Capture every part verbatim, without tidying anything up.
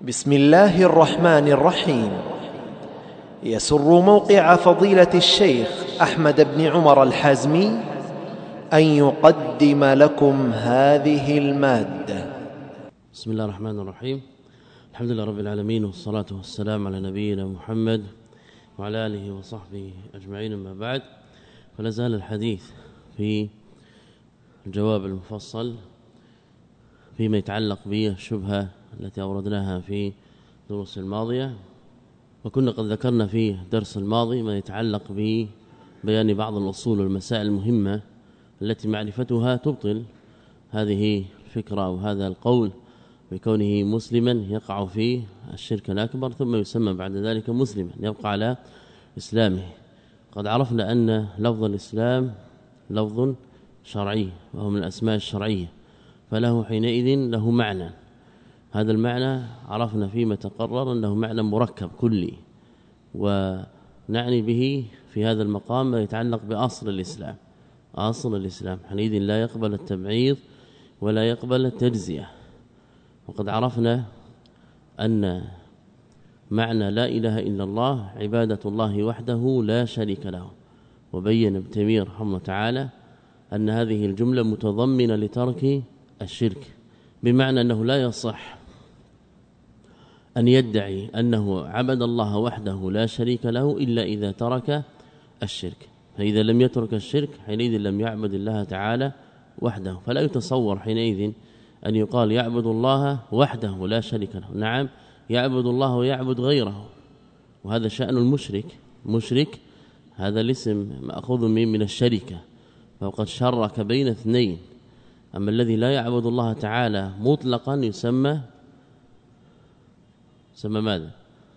بسم الله الرحمن الرحيم. يسر موقع فضيلة الشيخ أحمد بن عمر الحازمي أن يقدم لكم هذه المادة. بسم الله الرحمن الرحيم. الحمد لله رب العالمين، والصلاة والسلام على نبينا محمد وعلى آله وصحبه أجمعين، أما بعد، فلا زال الحديث في الجواب المفصل فيما يتعلق بالشبهة التي أوردناها في دروس الماضية، وكنا قد ذكرنا في الدرس الماضي ما يتعلق ببيان بعض الأصول والمسائل المهمة التي معرفتها تبطل هذه الفكرة أو هذا القول بكونه مسلما يقع فيه الشرك الأكبر ثم يسمى بعد ذلك مسلما يبقى على إسلامه. قد عرفنا أن لفظ الإسلام لفظ شرعي وهو من الأسماء الشرعية، فله حينئذ له معنى. هذا المعنى عرفنا فيما تقرر أنه معنى مركب كلي، ونعني به في هذا المقام ما يتعلق بأصل الإسلام. أصل الإسلام حينئذ لا يقبل التبعيض ولا يقبل التجزية. وقد عرفنا أن معنى لا إله إلا الله عبادة الله وحده لا شريك له، وبين ابن تيمية رحمه الله تعالى أن هذه الجملة متضمنة لترك الشرك، بمعنى أنه لا يصح أن يدعي أنه عبد الله وحده لا شريك له إلا إذا ترك الشرك. فإذا لم يترك الشرك حينئذ لم يعبد الله تعالى وحده، فلا يتصور حينئذ أن يقال يعبد الله وحده لا شريك له. نعم، يعبد الله ويعبد غيره، وهذا شأن المشرك. مشرك هذا الاسم مأخوذ من من الشركة، فقد شرك بين اثنين. أما الذي لا يعبد الله تعالى مطلقا يسمى يسمى ماذا؟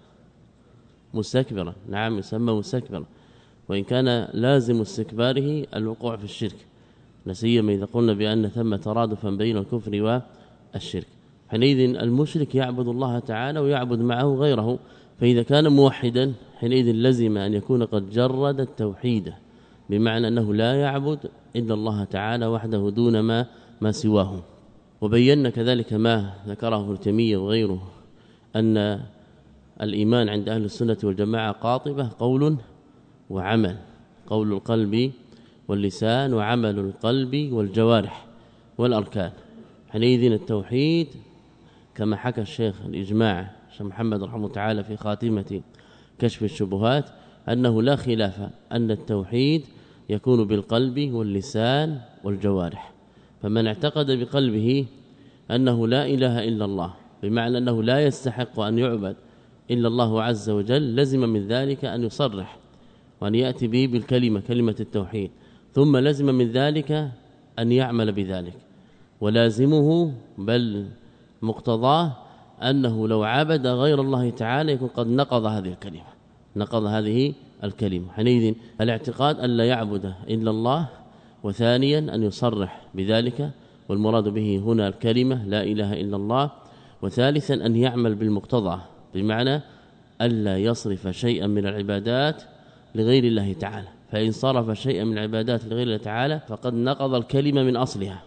مستكبرا. نعم، يسمى مستكبرا، وإن كان لازم استكباره الوقوع في الشرك، لا سيما إذا قلنا بأن ثم ترادفا بين الكفر والشرك. حينئذ المشرك يعبد الله تعالى ويعبد معه غيره، فإذا كان موحدا حينئذ لزم أن يكون قد جرد التوحيد، بمعنى أنه لا يعبد إلا الله تعالى وحده دون ما ما سواه. وبينا كذلك ما ذكره ابن تيمية وغيره أن الإيمان عند أهل السنة والجماعة قاطبة قول وعمل، قول القلب واللسان وعمل القلب والجوارح والأركان. حينئذ التوحيد كما حكى الشيخ الإجماع الشيخ محمد رحمه الله تعالى في خاتمة كشف الشبهات أنه لا خلاف أن التوحيد يكون بالقلب واللسان والجوارح. فمن اعتقد بقلبه أنه لا إله إلا الله، بمعنى أنه لا يستحق أن يعبد إلا الله عز وجل، لزم من ذلك أن يصرح وأن يأتي به بالكلمة كلمة التوحيد، ثم لزم من ذلك أن يعمل بذلك. ولازمه بل مقتضاه أنه لو عبد غير الله تعالى يكون قد نقض هذه الكلمة نقض هذه الكلمة. حينئذ الاعتقاد أن لا يعبد إلا الله، وثانيا أن يصرح بذلك، والمراد به هنا الكلمة لا إله إلا الله، وثالثا أن يعمل بالمقتضى، بمعنى ألا يصرف شيئا من العبادات لغير الله تعالى. فإن صرف شيئا من العبادات لغير الله تعالى فقد نقض الكلمة من أصلها،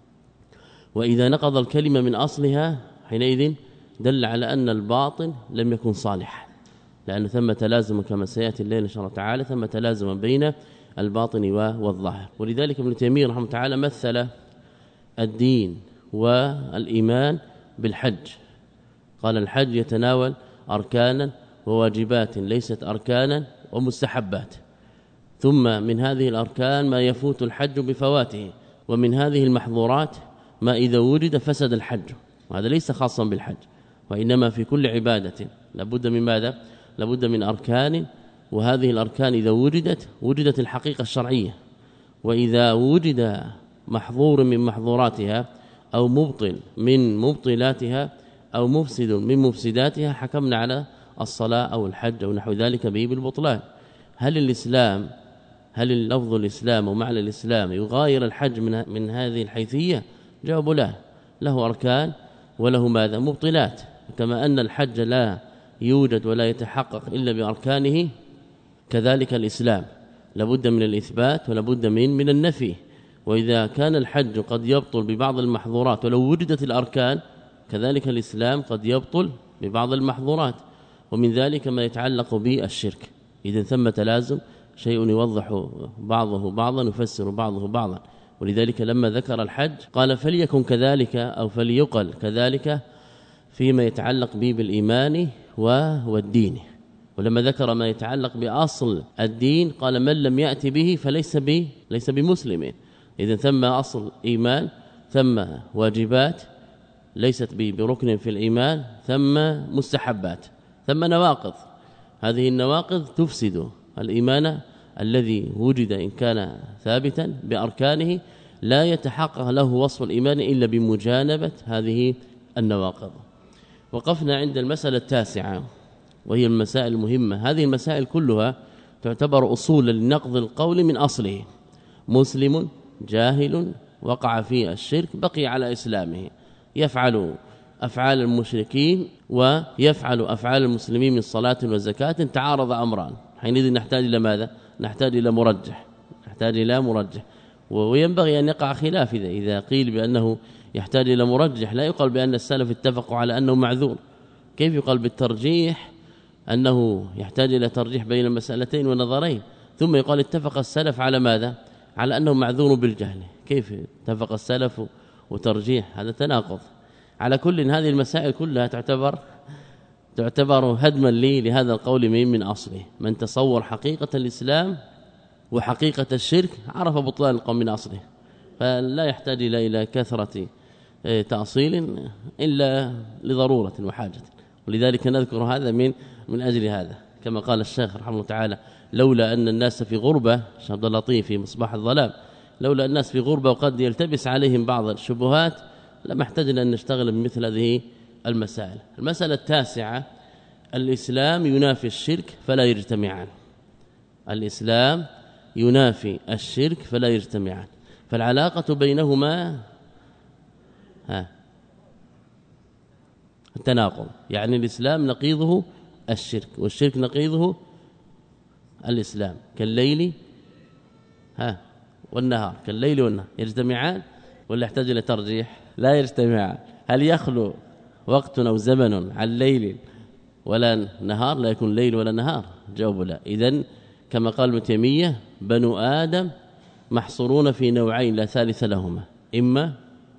وإذا نقض الكلمة من أصلها حينئذ دل على أن الباطن لم يكن صالحا، لأن ثم تلازم كما سيأتي الليل إن شاء الله تعالى، ثم تلازم بين الباطن والظاهر. ولذلك ابن تيمية رحمه الله تعالى مثل الدين والإيمان بالحج، قال الحج يتناول أركانا وواجبات ليست أركانا ومستحبات، ثم من هذه الأركان ما يفوت الحج بفواته، ومن هذه المحظورات ما إذا وجد فسد الحج. وهذا ليس خاصا بالحج، وإنما في كل عبادة لابد من ماذا؟ لابد من أركان، وهذه الأركان إذا وجدت وجدت الحقيقة الشرعية، وإذا وجد محظور من محظوراتها أو مبطل من مبطلاتها أو مفسد من مفسداتها حكمنا على الصلاة أو الحج أو نحو ذلك به بالبطلان. هل الإسلام هل اللفظ الإسلام ومعنى الإسلام يغاير الحج من, من هذه الحيثية؟ جواب لا، له أركان وله ماذا؟ مبطلات. كما أن الحج لا يوجد ولا يتحقق إلا بأركانه، كذلك الإسلام لابد من الإثبات ولابد من من النفي. وإذا كان الحج قد يبطل ببعض المحظورات ولو وجدت الأركان، كذلك الإسلام قد يبطل ببعض المحظورات، ومن ذلك ما يتعلق بالشرك. إذن ثم تلازم، شيء يوضح بعضه بعضا يفسر بعضه بعضا. ولذلك لما ذكر الحج قال فليكن كذلك أو فليقل كذلك فيما يتعلق به بالإيمان والدين. ولما ذكر ما يتعلق بأصل الدين قال من لم يأتي به فليس به ليس بمسلم. إذن ثم أصل إيمان، ثم واجبات ليست بركن في الإيمان، ثم مستحبات، ثم نواقض. هذه النواقض تفسد الإيمان الذي وجد إن كان ثابتا بأركانه، لا يتحقق له وصف الإيمان إلا بمجانبة هذه النواقض. وقفنا عند المسألة التاسعة وهي المسائل المهمة. هذه المسائل كلها تعتبر أصول لنقض القول من أصله. مسلم جاهل وقع في الشرك بقي على إسلامه، يفعل أفعال المشركين ويفعل أفعال المسلمين من صلاة وزكاة، تعارض أمران، حينئذ نحتاج إلى ماذا؟ نحتاج إلى مرجح، نحتاج إلى مرجح. وينبغي أن يقع خلاف إذا إذا قيل بأنه يحتاج إلى مرجح، لا يقال بأن السلف اتفقوا على أنه معذور. كيف يقال بالترجيح أنه يحتاج إلى ترجيح بين المسألتين ونظرين، ثم يقال اتفق السلف على ماذا؟ على أنه معذور بالجهل؟ كيف اتفق السلف وترجيح؟ هذا تناقض. على كل هذه المسائل كلها تعتبر تعتبر هدما لي لهذا القول من من أصله. من تصور حقيقة الإسلام وحقيقة الشرك عرف بطلان القول من أصله، فلا يحتاج إلى إلى كثرة تأصيل إلا لضرورة وحاجة. ولذلك نذكر هذا من من أجل هذا، كما قال الشيخ رحمه الله تعالى لولا أن الناس في غربة، الشيخ عبد اللطيف في مصباح الظلام، لولا الناس في غربة وقد يلتبس عليهم بعض الشبهات لما احتاجنا أن نشتغل بمثل هذه المسائل. المسألة التاسعة الإسلام ينافي الشرك فلا يجتمعان. الإسلام ينافي الشرك فلا يجتمعان، فالعلاقة بينهما ها التناقض، يعني الإسلام نقيضه الشرك والشرك نقيضه الإسلام، كالليل ها والنهار، كالليل والنهار يجتمعان ولا يحتاج إلى ترجيح؟ لا يجتمعان. هل يخلو وقت أو زمن عن ليل ولا نهار؟ لا يكون ليل ولا نهار، جواب لا. إذن كما قال ابن تيمية بنو آدم محصورون في نوعين لا ثالث لهما، إما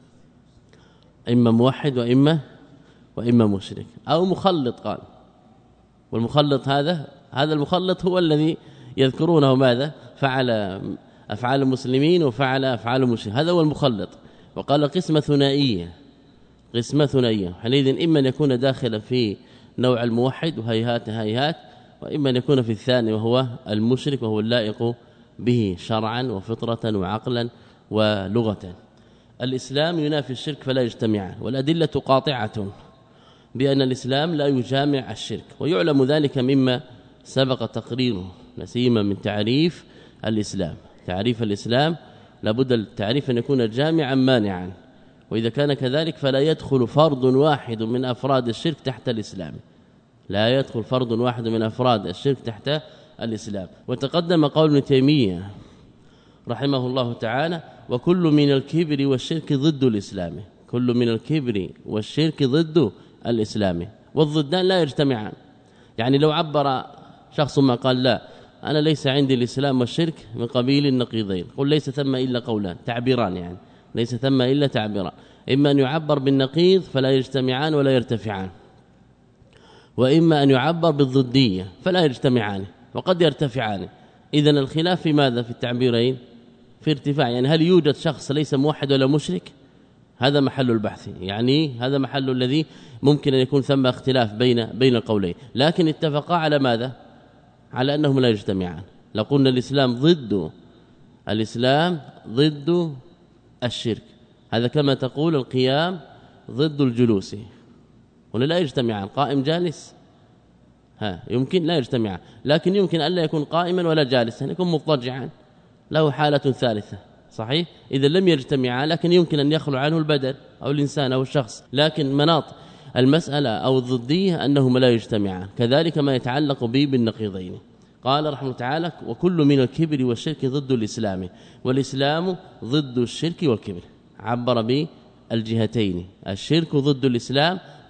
إما موحد وإما وإما مشرك أو مخلط. قال والمخلط هذا هذا المخلط هو الذي يذكرونه ماذا؟ فعل أفعال المسلمين وفعل أفعال المشركين، هذا هو المخلط. وقال قسمة ثنائية، قسمة ثنائية، حينئذ إما أن يكون داخلا في نوع الموحد وهيهات هيهات، وإما أن يكون في الثاني وهو المشرك وهو اللائق به شرعا وفطرة وعقلا ولغة. الإسلام ينافي الشرك فلا يجتمعان، والأدلة قاطعة بأن الإسلام لا يجامع الشرك، ويعلم ذلك مما سبق تقريره، نسيما من تعريف الإسلام. تعريف الإسلام لابد التعريف أن يكون جامعا مانعا، وإذا كان كذلك فلا يدخل فرد واحد من أفراد الشرك تحت الإسلام، لا يدخل فرد واحد من أفراد الشرك تحت الإسلام. وتقدم قول ابن تيمية رحمه الله تعالى وكل من الكبر والشرك ضد الإسلام، كل من الكبر والشرك ضد الإسلام، والضدان لا يجتمعان. يعني لو عبر شخص ما قال لا أنا ليس عندي الإسلام والشرك من قبيل النقيضين، قل ليس ثم إلا قولان تعبيران، يعني ليس ثم إلا تعبيران، إما أن يعبر بالنقيض فلا يجتمعان ولا يرتفعان، وإما أن يعبر بالضدية فلا يجتمعان وقد يرتفعان. إذن الخلاف في ماذا؟ في التعبيرين، في ارتفاع. يعني هل يوجد شخص ليس موحد ولا مشرك؟ هذا محل البحث، يعني هذا محل الذي ممكن أن يكون ثم اختلاف بين بين القولين، لكن اتفقا على ماذا؟ على أنهم لا يجتمعان. لقلنا الإسلام ضد الإسلام ضد الشرك، هذا كما تقول القيام ضد الجلوس، ولا لا يجتمعان؟ قائم جالس ها يمكن لا يجتمعان، لكن يمكن ألا يكون قائما ولا جالسا، يكون مضطجعا، له حالة ثالثة، صحيح؟ إذا لم يجتمعا، لكن يمكن أن يخلو عنه البدن أو الإنسان أو الشخص، لكن مناط المسألة أو الضدية أنهما لا يجتمعان. كذلك ما يتعلق به بالنقيضين. قال رحمه الله تعالى وكل من الكبر والشرك ضد الإسلام، والإسلام ضد الشرك والكبر، عبر بالجهتين، الشرك ضد الإسلام،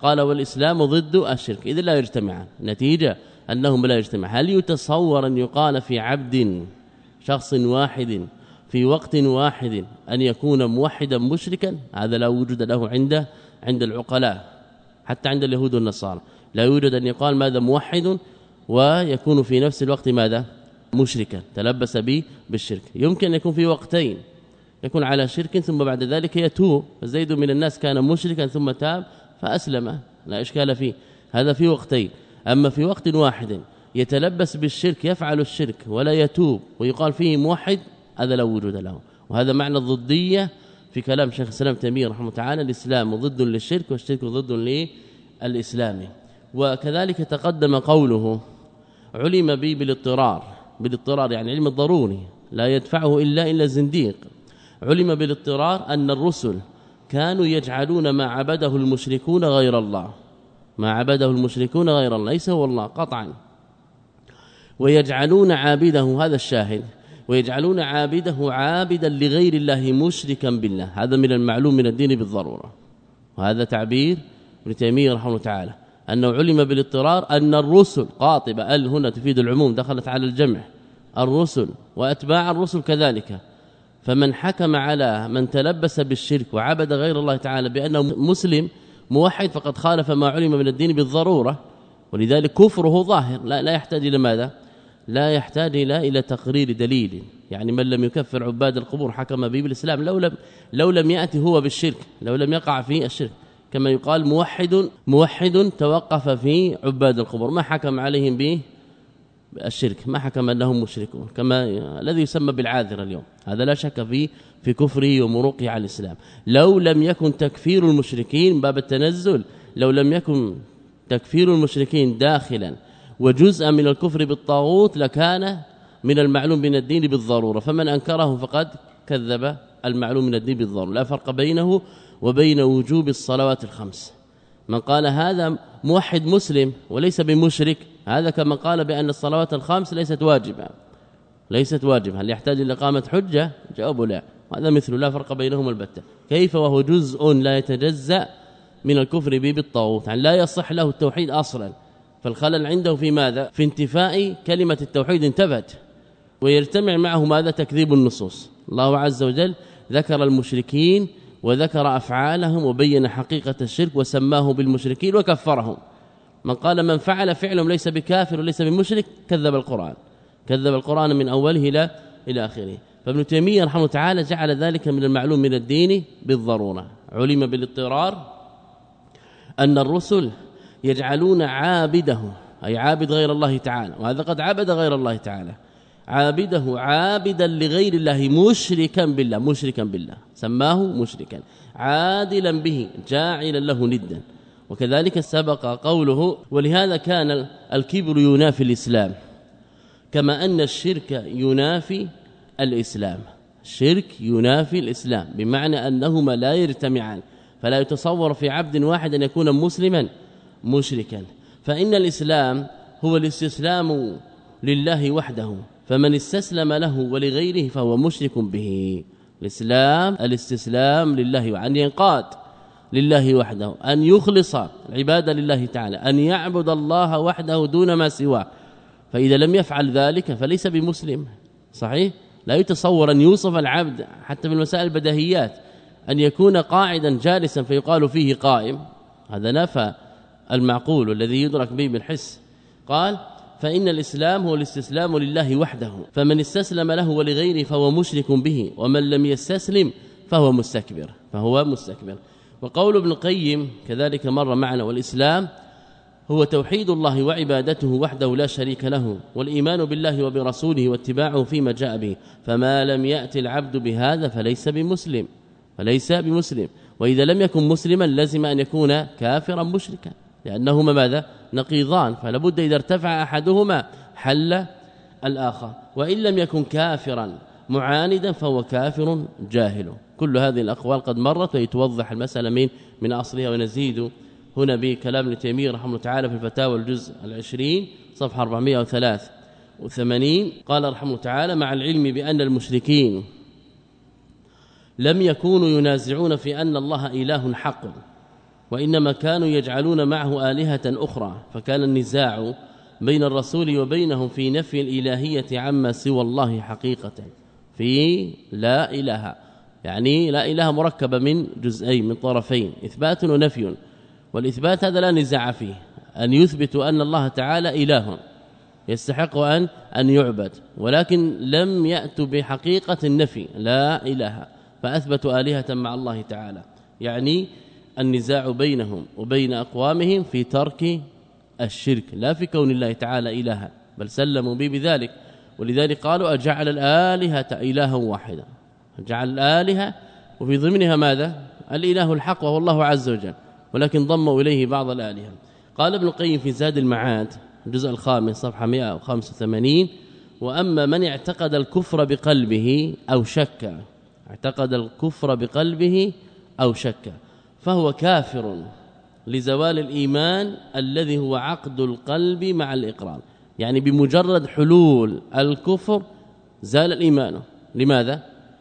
قال والإسلام ضد الشرك، إذن لا يجتمعان، نتيجة أنهم لا يجتمعان. هل يتصور أن يقال في عبد شخص واحد في وقت واحد أن يكون موحدا مشركا؟ هذا لا وجود له عند عند العقلاء، حتى عند اليهود والنصارى لا يوجد أن يقال ماذا موحد ويكون في نفس الوقت ماذا مشركا تلبس به بالشرك. يمكن أن يكون في وقتين، يكون على شرك ثم بعد ذلك يتوب، فزيد من الناس كان مشركا ثم تاب فأسلم، لا إشكال فيه، هذا في وقتين. أما في وقت واحد يتلبس بالشرك يفعل الشرك ولا يتوب ويقال فيه موحد، هذا لا وجود له. وهذا معنى الضدية في كلام شيخ الإسلام تيمية رحمه الله تعالى، الإسلام ضد للشرك والشرك ضد للإسلام. وكذلك تقدم قوله علم بي بالاضطرار، بالاضطرار يعني علم الضروري لا يدفعه إلا إلا الزنديق. علم بالاضطرار أن الرسل كانوا يجعلون ما عبده المشركون غير الله، ما عبده المشركون غير الله ليس هو الله قطعا، ويجعلون عابده، هذا الشاهد، ويجعلون عابده عابدا لغير الله مشركا بالله. هذا من المعلوم من الدين بالضرورة، وهذا تعبير ابن تيمية رحمه الله تعالى أنه علم بالاضطرار أن الرسل، قاطبة ال هنا تفيد العموم دخلت على الجمع، الرسل وأتباع الرسل كذلك. فمن حكم على من تلبس بالشرك وعبد غير الله تعالى بأنه مسلم موحد فقد خالف ما علم من الدين بالضرورة، ولذلك كفره ظاهر، لا, لا يحتاج إلى ماذا؟ لا يحتاج إلى إلى تقرير دليل. يعني من لم يكفر عباد القبور حكم به بالإسلام لو لم لو لم يأتي هو بالشرك، لو لم يقع في الشرك، كما يقال موحد موحد توقف في عباد القبور ما حكم عليهم به الشرك، ما حكم انهم مشركون، كما الذي يسمى بالعاذر اليوم، هذا لا شك في في كفره ومروقه على الإسلام. لو لم يكن تكفير المشركين باب التنزل، لو لم يكن تكفير المشركين داخلا وجزءا من الكفر بالطاغوت لكان من المعلوم من الدين بالضرورة، فمن أنكره فقد كذب المعلوم من الدين بالضرورة. لا فرق بينه وبين وجوب الصلوات الخمس. من قال هذا موحد مسلم وليس بمشرك، هذا كما قال بأن الصلوات الخمس ليست واجبة، ليست واجبة، هل يحتاج إلى إقامة حجة؟ جواب لا، هذا مثل لا فرق بينهم البتة. كيف وهو جزء لا يتجزأ من الكفر به بالطاغوت، يعني لا يصح له التوحيد أصلا، فالخلل عنده في ماذا؟ في انتفاء كلمة التوحيد انتفت، ويجتمع معه ماذا؟ تكذيب النصوص. الله عز وجل ذكر المشركين وذكر أفعالهم وبين حقيقة الشرك وسماه بالمشركين وكفرهم. من قال من فعل فعلهم ليس بكافر وليس بمشرك كذب القرآن، كذب القرآن من أوله إلى إلى آخره. فابن تيمية رحمه الله تعالى جعل ذلك من المعلوم من الدين بالضرورة. علم بالاضطرار أن الرسل يجعلون عابده، أي عابد غير الله تعالى، وهذا قد عبد غير الله تعالى، عابده عابدا لغير الله مشركا بالله، مشركا بالله سماه مشركا، عادلا به جاعلا له ندا. وكذلك سبق قوله ولهذا كان الكبر ينافي الإسلام، كما أن الشرك ينافي الإسلام. الشرك ينافي الإسلام بمعنى أنهما لا يجتمعان، فلا يتصور في عبد واحد أن يكون مسلما مشركا. فإن الإسلام هو الاستسلام لله وحده، فمن استسلم له ولغيره فهو مشرك به. الإسلام الاستسلام لله وأن ينقاد لله وحده، أن يخلص العبادة لله تعالى، أن يعبد الله وحده دون ما سواه. فإذا لم يفعل ذلك فليس بمسلم. صحيح؟ لا يتصور أن يوصف العبد حتى في المسائل البديهيات أن يكون قاعدا جالسا فيقال فيه قائم، هذا نفى المعقول الذي يدرك به بالحس. قال فإن الإسلام هو الاستسلام لله وحده، فمن استسلم له ولغيره فهو مشرك به، ومن لم يستسلم فهو مستكبر، فهو مستكبر. وقول ابن القيم كذلك مر معنا، والإسلام هو توحيد الله وعبادته وحده لا شريك له، والإيمان بالله وبرسوله واتباعه فيما جاء به، فما لم يأتي العبد بهذا فليس بمسلم، فليس بمسلم. وإذا لم يكن مسلما لازم أن يكون كافرا مشركا، لأنهما ماذا؟ نقيضان، فلا بد إذا ارتفع أحدهما حل الآخر. وإن لم يكن كافرا معاندا فهو كافر جاهل. كل هذه الأقوال قد مرت ويتوضح المسألة من من أصلها. ونزيد هنا بكلام ابن تيمية رحمه الله تعالى في الفتاوى الجزء العشرين صفحة أربعمائة وثلاثة وثمانين، قال رحمه الله تعالى مع العلم بأن المشركين لم يكونوا ينازعون في أن الله إله حق، وإنما كانوا يجعلون معه آلهة أخرى، فكان النزاع بين الرسول وبينهم في نفي الإلهية عما سوى الله حقيقة، في لا إله، يعني لا إله مركبة من جزئين من طرفين، إثبات ونفي. والإثبات هذا لا نزاع فيه، أن يثبت أن الله تعالى إله يستحق أن أن يعبد، ولكن لم يأتوا بحقيقة النفي لا إله، فأثبتوا آلهة مع الله تعالى. يعني النزاع بينهم وبين أقوامهم في ترك الشرك، لا في كون الله تعالى إلها، بل سلموا به بذلك. ولذلك قالوا أجعل الآلهة إلها واحدا، جعل الآلهة وفي ضمنها ماذا؟ الإله الحق وهو الله عز وجل، ولكن ضموا إليه بعض الآلهة. قال ابن القيم في زاد المعاد الجزء الخامس صفحة مئة وخمسة وثمانين: وأما من اعتقد الكفر بقلبه أو شك، اعتقد الكفر بقلبه أو شك فهو كافر لزوال الإيمان الذي هو عقد القلب مع الإقرار. يعني بمجرد حلول الكفر زال الإيمان. لماذا؟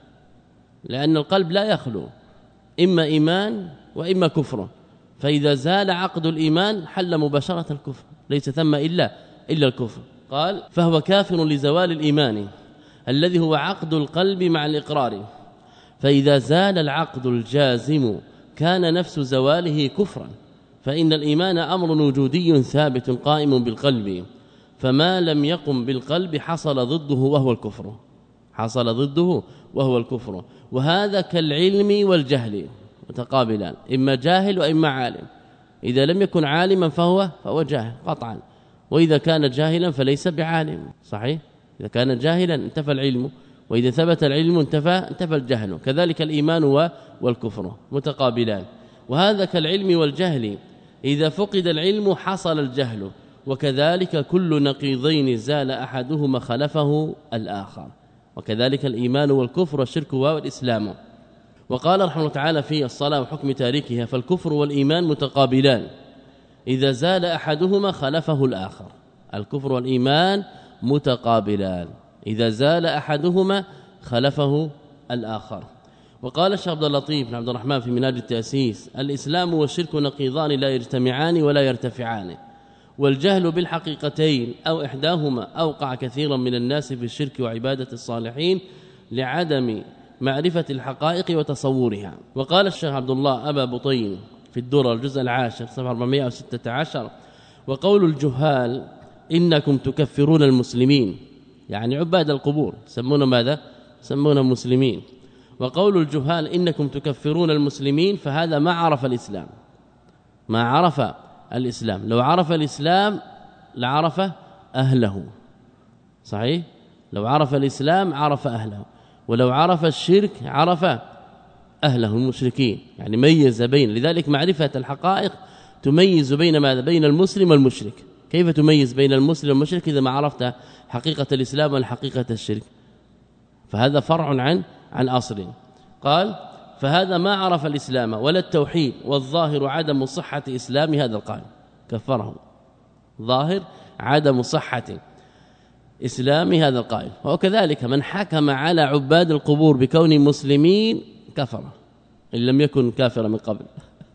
لأن القلب لا يخلو، إما إيمان وإما كفر، فإذا زال عقد الإيمان حل مباشرة الكفر، ليس ثم إلا إلا الكفر. قال فهو كافر لزوال الإيمان الذي هو عقد القلب مع الإقرار، فإذا زال العقد الجازم كان نفس زواله كفرا، فإن الإيمان أمر وجودي ثابت قائم بالقلب، فما لم يقم بالقلب حصل ضده وهو الكفر، حصل ضده وهو الكفر. وهذا كالعلم والجهل متقابلان، إما جاهل وإما عالم. إذا لم يكن عالما فهو فهو جاهل قطعا، وإذا كان جاهلا فليس بعالم. صحيح؟ إذا كان جاهلا انتفى العلم، وإذا ثبت العلم انتفى انتفى الجهل. كذلك الإيمان والكفر متقابلان. وهذا كالعلم والجهل، إذا فقد العلم حصل الجهل، وكذلك كل نقيضين زال أحدهما خلفه الآخر. وكذلك الإيمان والكفر والشرك والإسلام. وقال رحمه الله تعالى في الصلاة وحكم تاركها: فالكفر والإيمان متقابلان، إذا زال أحدهما خلفه الآخر. الكفر والإيمان متقابلان، إذا زال أحدهما خلفه الآخر. وقال الشيخ عبد اللطيف بن عبد الرحمن في منهاج التأسيس: الإسلام والشرك نقيضان لا يجتمعان ولا يرتفعان، والجهل بالحقيقتين أو إحداهما أوقع كثيرا من الناس في الشرك وعبادة الصالحين لعدم معرفة الحقائق وتصورها. وقال الشيخ عبد الله أبا بطين في الدرر الجزء العاشر صفحة أربعمائة وستة عشر: وقول الجهال إنكم تكفرون المسلمين، يعني عباد القبور سمونا ماذا؟ سمونا مسلمين. وقول الجهال إنكم تكفرون المسلمين، فهذا ما عرف الإسلام، ما عرف الإسلام. لو عرف الإسلام لعرف أهله. صحيح؟ لو عرف الإسلام عرف أهله، ولو عرف الشرك عرف أهله المشركين، يعني ميز بين. لذلك معرفة الحقائق تميز بين ماذا؟ بين المسلم والمشرك. كيف تميز بين المسلم والمشرك إذا ما عرفت حقيقة الإسلام وحقيقة الشرك؟ فهذا فرع عن عن أصل. قال فهذا ما عرف الإسلام ولا التوحيد، والظاهر عدم صحة إسلام هذا القائل، كفره. ظاهر عدم صحة إسلام هذا القائل. وكذلك من حكم على عباد القبور بكون مسلمين كفر إن لم يكن كافرا من قبل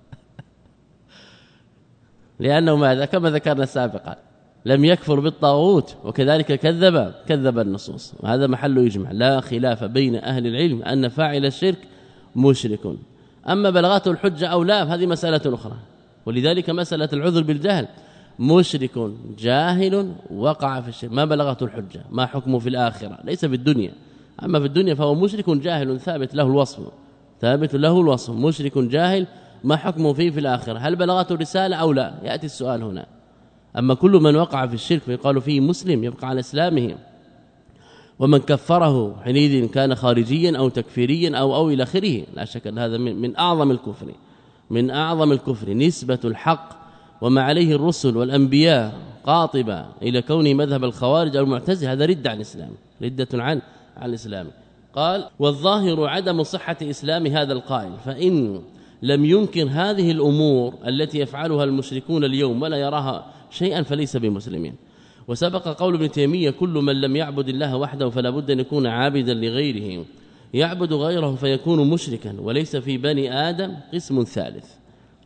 لأنه ماذا؟ كما ذكرنا سابقا لم يكفر بالطاغوت، وكذلك كذب كذب النصوص. وهذا محل يجمع، لا خلاف بين أهل العلم أن فاعل الشرك مشرك. أما بلغته الحجة أو لا هذه مسألة أخرى. ولذلك مسألة العذر بالجهل، مشرك جاهل وقع في الشرك ما بلغته الحجة، ما حكمه في الآخرة؟ ليس في الدنيا. أما في الدنيا فهو مشرك جاهل ثابت له الوصف، ثابت له الوصف، مشرك جاهل ما حكمه فيه في الآخرة؟ هل بلغته رسالة أو لا؟ يأتي السؤال هنا. أما كل من وقع في الشرك فيقال فيه مسلم يبقى على إسلامه، ومن كفره حينئذ كان خارجيا أو تكفيريا أو أو إلى آخره. لا شك أن هذا من, من أعظم الكفر، من أعظم الكفر نسبة الحق وما عليه الرسل والأنبياء قاطبة إلى كونه مذهب الخوارج أو المعتزلة، هذا رد عن الإسلام، ردة عن عن الإسلام. قال والظاهر عدم صحة إسلام هذا القائل، فإن لم يمكن هذه الأمور التي يفعلها المشركون اليوم ولا يراها شيئا فليس بمسلمين. وسبق قول ابن تيمية: كل من لم يعبد الله وحده فلا بد أن يكون عابدا لغيره، يعبد غيره فيكون مشركا، وليس في بني آدم قسم ثالث.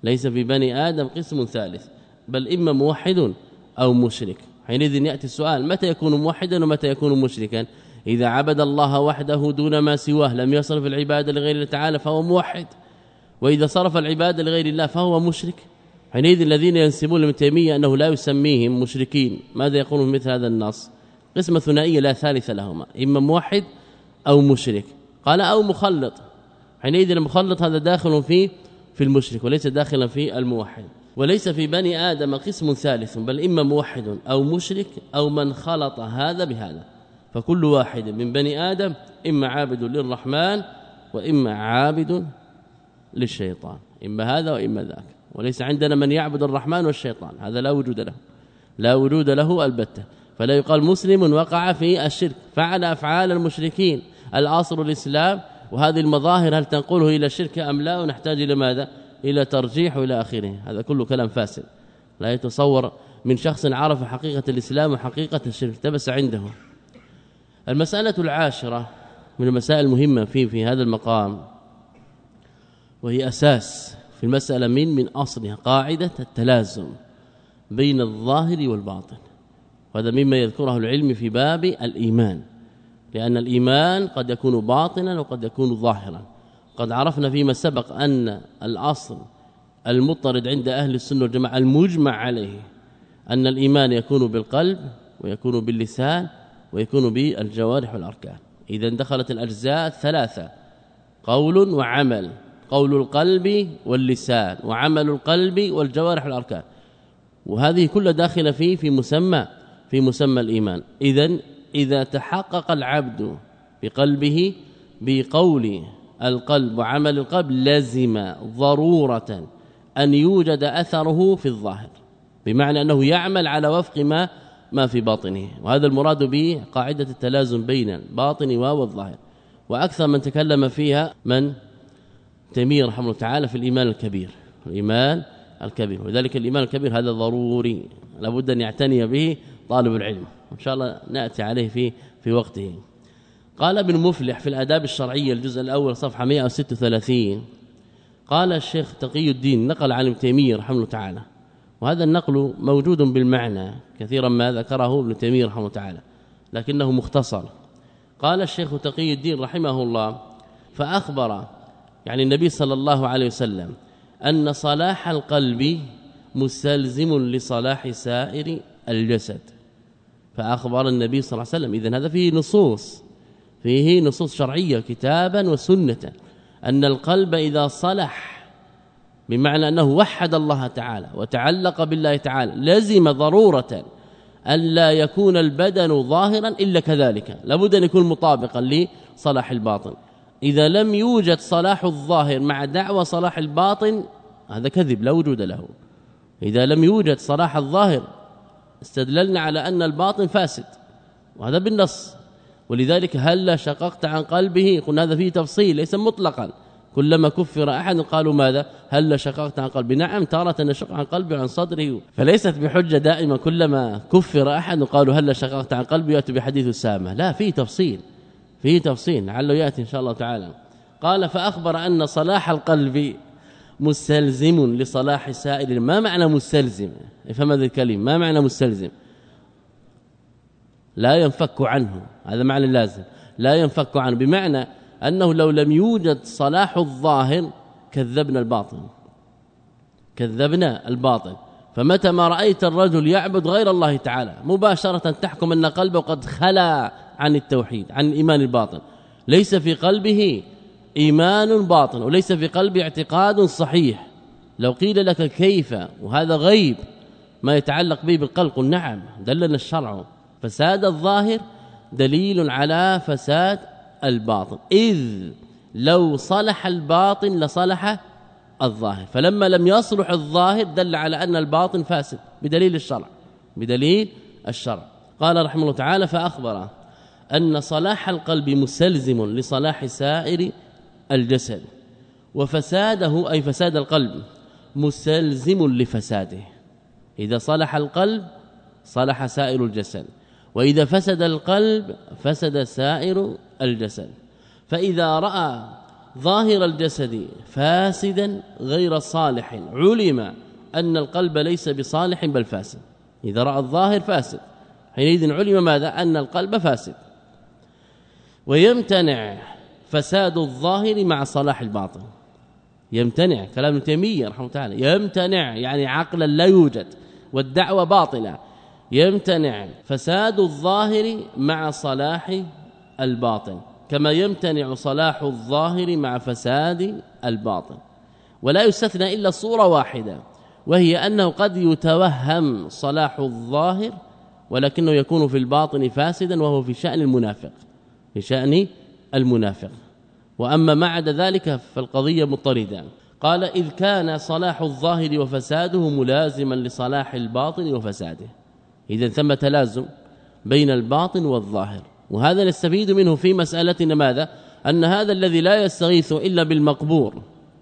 ليس في بني آدم قسم ثالث، بل إما موحد أو مشرك. حينئذ يأتي السؤال متى يكون موحدا ومتى يكون مشركا؟ إذا عبد الله وحده دون ما سواه لم يصرف العبادة لغير الله تعالى فهو موحد، وإذا صرف العبادة لغير الله فهو مشرك. حينئذ الذين ينسبون لابن تيمية أنه لا يسميهم مشركين ماذا يقولون مثل هذا النص؟ قسمة ثنائية لا ثالث لهما، إما موحد أو مشرك. قال أو مخلط، حينئذ المخلط هذا داخل في في المشرك وليس داخلا في الموحد. وليس في بني آدم قسم ثالث، بل إما موحد أو مشرك أو من خلط هذا بهذا، فكل واحد من بني آدم إما عابد للرحمن وإما عابد للشيطان، إما هذا وإما ذاك. وليس عندنا من يعبد الرحمن والشيطان، هذا لا وجود له، لا وجود له البتة. فلا يقال مسلم وقع في الشرك فعل أفعال المشركين، الأصل الإسلام، وهذه المظاهر هل تنقله إلى الشرك أم لا، ونحتاج إلى ماذا؟ إلى ترجيح وإلى آخره. هذا كله كلام فاسد لا يتصور من شخص عرف حقيقة الإسلام وحقيقة الشرك تبس عنده. المسألة العاشرة من المسائل المهمة في في هذا المقام، وهي أساس في المسألة من من أصلها، قاعدة التلازم بين الظاهر والباطن. وهذا مما يذكره العلم في باب الإيمان، لأن الإيمان قد يكون باطنا وقد يكون ظاهرا. قد عرفنا فيما سبق أن الأصل المضطرد عند أهل السنة والجماعة المجمع عليه أن الإيمان يكون بالقلب ويكون باللسان ويكون بالجوارح والأركان. إذا دخلت الأجزاء الثلاثة قول وعمل، قول القلب واللسان وعمل القلب والجوارح والأركان، وهذه كلها داخلة فيه في مسمى في مسمى الإيمان. إذن إذا تحقق العبد بقلبه بقول القلب وعمل القلب لازم ضرورة أن يوجد أثره في الظاهر، بمعنى أنه يعمل على وفق ما ما في باطنه. وهذا المراد به قاعدة التلازم بين الباطن والظاهر. وأكثر من تكلم فيها من تيمية رحمه الله تعالى في الإيمان الكبير، الإيمان الكبير. وذلك الإيمان الكبير هذا ضروري لابد أن يعتني به طالب العلم، وإن شاء الله نأتي عليه في في وقته. قال ابن مفلح في الآداب الشرعية الجزء الأول صفحة مئة وستة وثلاثين، قال الشيخ تقي الدين نقل عن ابن تيمية رحمه الله تعالى، وهذا النقل موجود بالمعنى كثيرا ما ذكره ابن تيمية رحمه الله تعالى لكنه مختصر. قال الشيخ تقي الدين رحمه الله فأخبر يعني النبي صلى الله عليه وسلم أن صلاح القلب مستلزم لصلاح سائر الجسد. فأخبر النبي صلى الله عليه وسلم، إذن هذا فيه نصوص فيه نصوص شرعية كتابا وسنة أن القلب إذا صلح بمعنى أنه وحد الله تعالى وتعلق بالله تعالى لازم ضرورة ألا يكون البدن ظاهرا إلا كذلك، لابد أن يكون مطابقا لصلاح الباطن. إذا لم يوجد صلاح الظاهر مع دعوى صلاح الباطن هذا كذب لا وجود له. إذا لم يوجد صلاح الظاهر استدللنا على أن الباطن فاسد، وهذا بالنص. ولذلك هل شققت عن قلبه، قلنا هذا فيه تفصيل ليس مطلقا، كلما كفر أحد قالوا ماذا؟ هل شققت عن قلبه؟ نعم تارة نشق عن قلبه وعن صدره، فليست بحجة دائما كلما كفر أحد قالوا هل شققت عن قلبه يأتي بحديث السامة، لا فيه تفصيل فيه تفصيل لعله يأتي إن شاء الله تعالى. قال فأخبر أن صلاح القلب مستلزم لصلاح سائر. ما معنى مستلزم؟ افهم هذه الكلمة، ما معنى مستلزم؟ لا ينفك عنه، هذا معنى لازم، لا ينفك عنه، بمعنى أنه لو لم يوجد صلاح الظاهر كذبنا الباطن كذبنا الباطن. فمتى ما رأيت الرجل يعبد غير الله تعالى مباشرة تحكم أن قلبه قد خلا عن التوحيد عن الإيمان الباطن، ليس في قلبه إيمان باطن وليس في قلبه اعتقاد صحيح. لو قيل لك كيف وهذا غيب ما يتعلق به بالقلب، قل نعم دلنا الشرع. فساد الظاهر دليل على فساد الباطن، إذ لو صلح الباطن لصلح الظاهر، فلما لم يصلح الظاهر دل على أن الباطن فاسد بدليل الشرع بدليل الشرع. قال رحمه الله تعالى فأخبر أن صلاح القلب مستلزم لصلاح سائر الجسد، وفساده أي فساد القلب مستلزم لفساده. إذا صلح القلب صلح سائر الجسد، وإذا فسد القلب فسد سائر الجسد. فإذا رأى ظاهر الجسد فاسدا غير صالح علم أن القلب ليس بصالح بل فاسد. إذا رأى الظاهر فاسد حينئذ علم ماذا؟ أن القلب فاسد. ويمتنع فساد الظاهر مع صلاح الباطن. يمتنع كلام ابن تيمية رحمه الله تعالى، يمتنع يعني عقلا لا يوجد والدعوة باطلة. يمتنع فساد الظاهر مع صلاح الباطن كما يمتنع صلاح الظاهر مع فساد الباطن. ولا يستثنى إلا صورة واحدة، وهي أنه قد يتوهم صلاح الظاهر ولكنه يكون في الباطن فاسدا، وهو في شأن المنافق في شأن المنافق. وأما ما عدا ذلك فالقضية مضطردة. قال إذ كان صلاح الظاهر وفساده ملازما لصلاح الباطن وفساده. إذن ثم تلازم بين الباطن والظاهر، وهذا نستفيد منه في مسألتنا ماذا؟ أن هذا الذي لا يستغيث إلا بالمقبور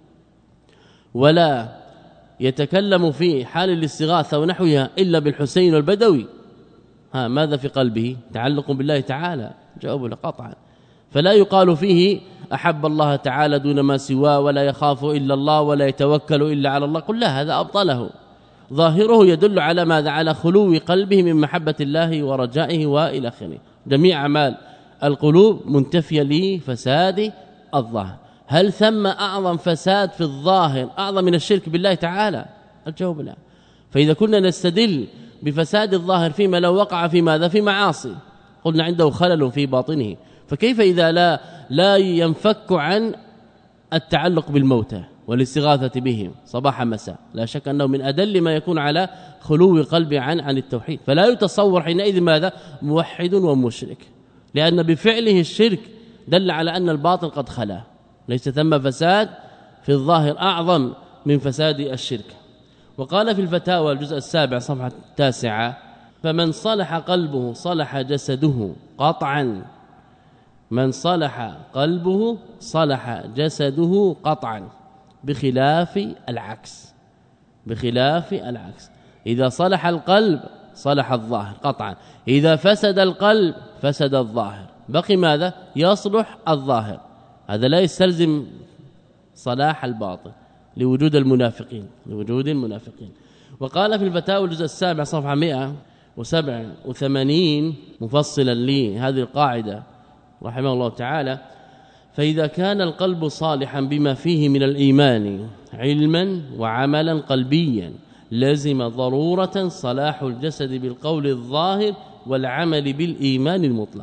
ولا يتكلم في حال الاستغاثة ونحوها إلا بالحسين والبدوي، ها ماذا في قلبه؟ تعلق بالله تعالى، جواب قطعا. فلا يقال فيه أحب الله تعالى دون ما سواه ولا يخاف إلا الله ولا يتوكل إلا على الله، كل هذا أبطله. ظاهره يدل على ماذا؟ على خلو قلبه من محبة الله ورجائه وإلى آخره. جميع أعمال القلوب منتفية لفساد الظاهر. هل ثم أعظم فساد في الظاهر أعظم من الشرك بالله تعالى؟ الجواب لا. فإذا كنا نستدل بفساد الظاهر فيما لو وقع في ماذا؟ في معاصي، قلنا عنده خلل في باطنه، فكيف إذا لا لا ينفك عن التعلق بالموتى والاستغاثة بهم صباح مساء؟ لا شك أنه من أدل ما يكون على خلو قلبه عن عن التوحيد. فلا يتصور حينئذ ماذا؟ موحد ومشرك، لأن بفعله الشرك دل على أن الباطن قد خلا. ليس ثم فساد في الظاهر أعظم من فساد الشرك. وقال في الفتاوى الجزء السابع صفحة التاسعة: فمن صلح قلبه صلح جسده قطعا. من صلح قلبه صلح جسده قطعا، بخلاف العكس. بخلاف العكس، إذا صلح القلب صلح الظاهر قطعا، إذا فسد القلب فسد الظاهر. بقي ماذا؟ يصلح الظاهر. هذا لا يستلزم صلاح الباطن لوجود المنافقين لوجود المنافقين. وقال في الفتاوى الجزء السابع صفحة مئة وسبعة وثمانين مفصلا لهذه القاعدة رحمه الله تعالى: فإذا كان القلب صالحا بما فيه من الإيمان علما وعملا قلبيا لازم ضرورة صلاح الجسد بالقول الظاهر والعمل بالإيمان المطلق.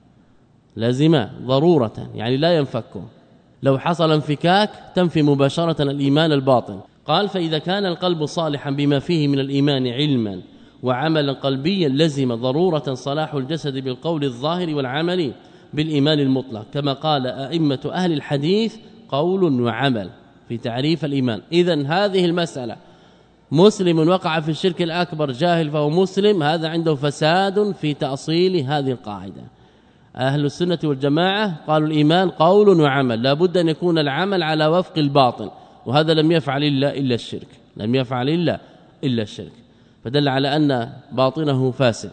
لازم ضرورة يعني لا ينفك، لو حصل انفكاك تنفي مباشرة الإيمان الباطن. قال: فإذا كان القلب صالحا بما فيه من الإيمان علما وعملا قلبيا لزم ضرورة صلاح الجسد بالقول الظاهر والعمل بالإيمان المطلق، كما قال أئمة أهل الحديث: قول وعمل في تعريف الإيمان. إذن هذه المسألة مسلم وقع في الشرك الأكبر جاهل فهو مسلم، هذا عنده فساد في تأصيل هذه القاعدة. أهل السنة والجماعة قالوا الإيمان قول وعمل، لا بد أن يكون العمل على وفق الباطن، وهذا لم يفعل إلا إلا الشرك لم يفعل إلا إلا الشرك فدل على أن باطنه فاسد.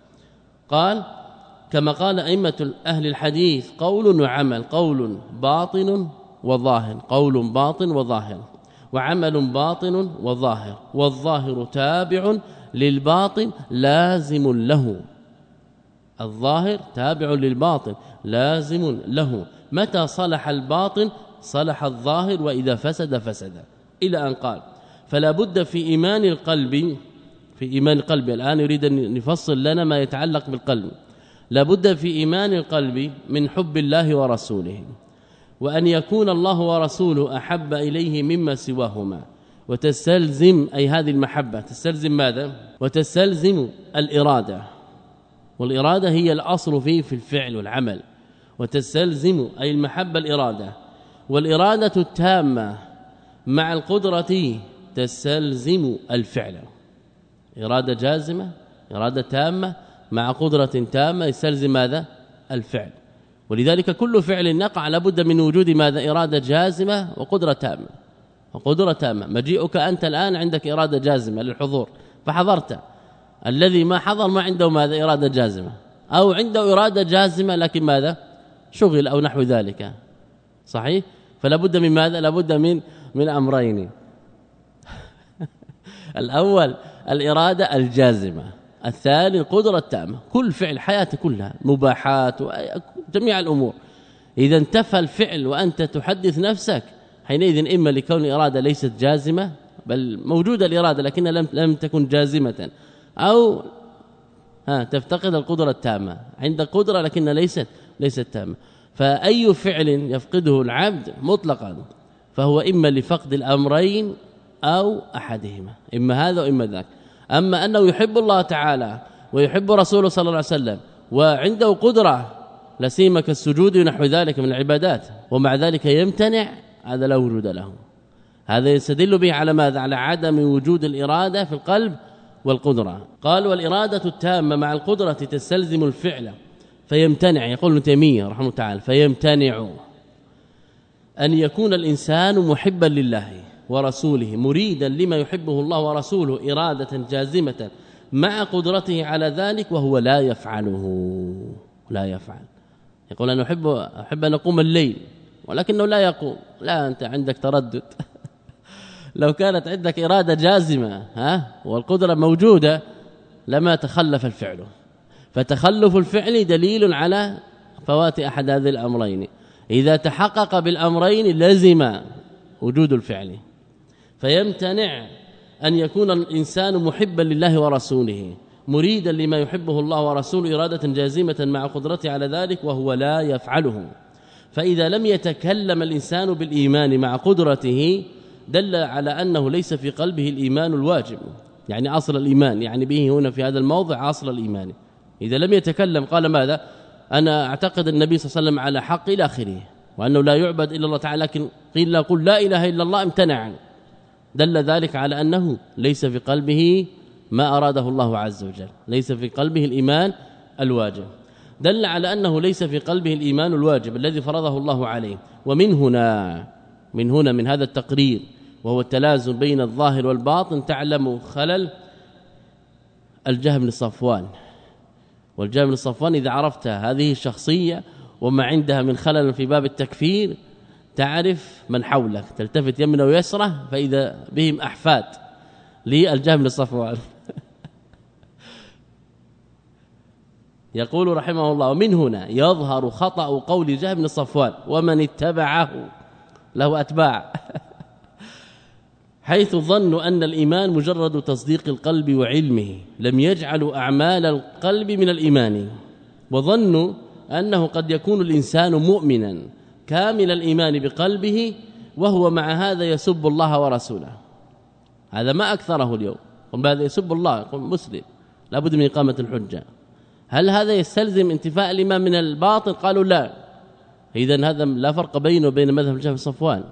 قال: كما قال أئمة أهل الحديث: قول وعمل، قول باطن وظاهر، قول باطن وظاهر، وعمل باطن وظاهر، والظاهر تابع للباطن لازم له. الظاهر تابع للباطن لازم له، متى صلح الباطن صلح الظاهر، وإذا فسد فسد، إلى أن قال: فلا بد في إيمان القلب في إيمان القلب الآن يريد أن نفصل لنا ما يتعلق بالقلب. لا بد في إيمان القلب من حب الله ورسوله، وأن يكون الله ورسوله أحب إليه مما سواهما، وتستلزم أي هذه المحبة تستلزم ماذا؟ وتستلزم الإرادة، والإرادة هي الأصل فيه في الفعل والعمل، وتستلزم أي المحبة الإرادة، والإرادة التامة مع القدرة تستلزم الفعل. إرادة جازمة إرادة تامة مع قدرة تامة يستلزم ماذا؟ الفعل. ولذلك كل فعل نقع لابد من وجود ماذا؟ إرادة جازمة وقدرة تامة. وقدرة تامة مجيئك أنت الآن عندك إرادة جازمة للحضور فحضرت، الذي ما حضر ما عنده ماذا؟ إرادة جازمة، أو عنده إرادة جازمة لكن ماذا؟ شغل أو نحو ذلك، صحيح؟ فلا بد من ماذا؟ لا بد من من امرين. الاول الإرادة الجازمة، الثاني القدرة التامة. كل فعل حياتي كلها مباحات وجميع الأمور، إذا انتفى الفعل وأنت تحدث نفسك حينئذ إما لكون الإرادة ليست جازمة، بل موجودة الإرادة لكنها لم لم تكن جازمة، أو ها تفتقد القدرة التامة، عند قدرة لكنها ليست ليست تامة. فأي فعل يفقده العبد مطلقا فهو إما لفقد الأمرين أو أحدهما، إما هذا وإما ذاك. أما أنه يحب الله تعالى ويحب رسوله صلى الله عليه وسلم وعنده قدرة لسيما كالسجود ونحو ذلك من العبادات، ومع ذلك يمتنع، هذا لا وجود له. هذا يستدل به على ماذا؟ على عدم وجود الإرادة في القلب والقدرة. قال والإرادة التامة مع القدرة تستلزم الفعل فيمتنع، يقول ابن تيمية رحمه الله تعالى، فيمتنع أن يكون الإنسان محبا لله ورسوله مريدا لما يحبه الله ورسوله إرادة جازمة مع قدرته على ذلك وهو لا يفعله، لا يفعل. يقول أنا أحب أحب أن أقوم الليل ولكنه لا يقوم، لا أنت عندك تردد. لو كانت عندك إرادة جازمة ها والقدرة موجودة لما تخلف الفعل، فتخلف الفعل دليل على فوات أحد هذه الأمرين. إذا تحقق بالأمرين لزم وجود الفعل، فيمتنع أن يكون الإنسان محبا لله ورسوله مريدا لما يحبه الله ورسوله إرادة جازمة مع قدرته على ذلك وهو لا يفعله. فإذا لم يتكلم الإنسان بالإيمان مع قدرته دل على أنه ليس في قلبه الإيمان الواجب، يعني أصل الإيمان، يعني به هنا في هذا الموضع أصل الإيمان. إذا لم يتكلم قال ماذا؟ أنا أعتقد النبي صلى الله عليه وسلم على حق إلى آخره، وأنه لا يعبد إلا الله تعالى، لكن قيل لا قل لا إله إلا الله امتنع، دل ذلك على أنه ليس في قلبه ما أراده الله عز وجل، ليس في قلبه الإيمان الواجب، دل على أنه ليس في قلبه الإيمان الواجب الذي فرضه الله عليه. ومن هنا من هنا من هذا التقرير وهو التلازم بين الظاهر والباطن تعلم خلل الجهم بن صفوان. والجهم بن صفوان إذا عرفت هذه الشخصية وما عندها من خلل في باب التكفير تعرف من حولك، تلتفت يمنه ويسره فإذا بهم أحفاد للجهم بن صفوان. يقول رحمه الله ومن هنا يظهر خطأ قول جهم بن صفوان ومن اتبعه له أتباع، حيث ظنوا أن الإيمان مجرد تصديق القلب وعلمه، لم يجعلوا أعمال القلب من الإيمان، وظنوا أنه قد يكون الإنسان مؤمنا كامل الإيمان بقلبه وهو مع هذا يسب الله ورسوله. هذا ما أكثره اليوم، وبهذا يسب الله، يقول مسلم لا بد من إقامة الحجة. هل هذا يستلزم انتفاء الإيمان من الباطن؟ قالوا لا. إذن هذا لا فرق بينه وبين مذهب الجهم بن صفوان،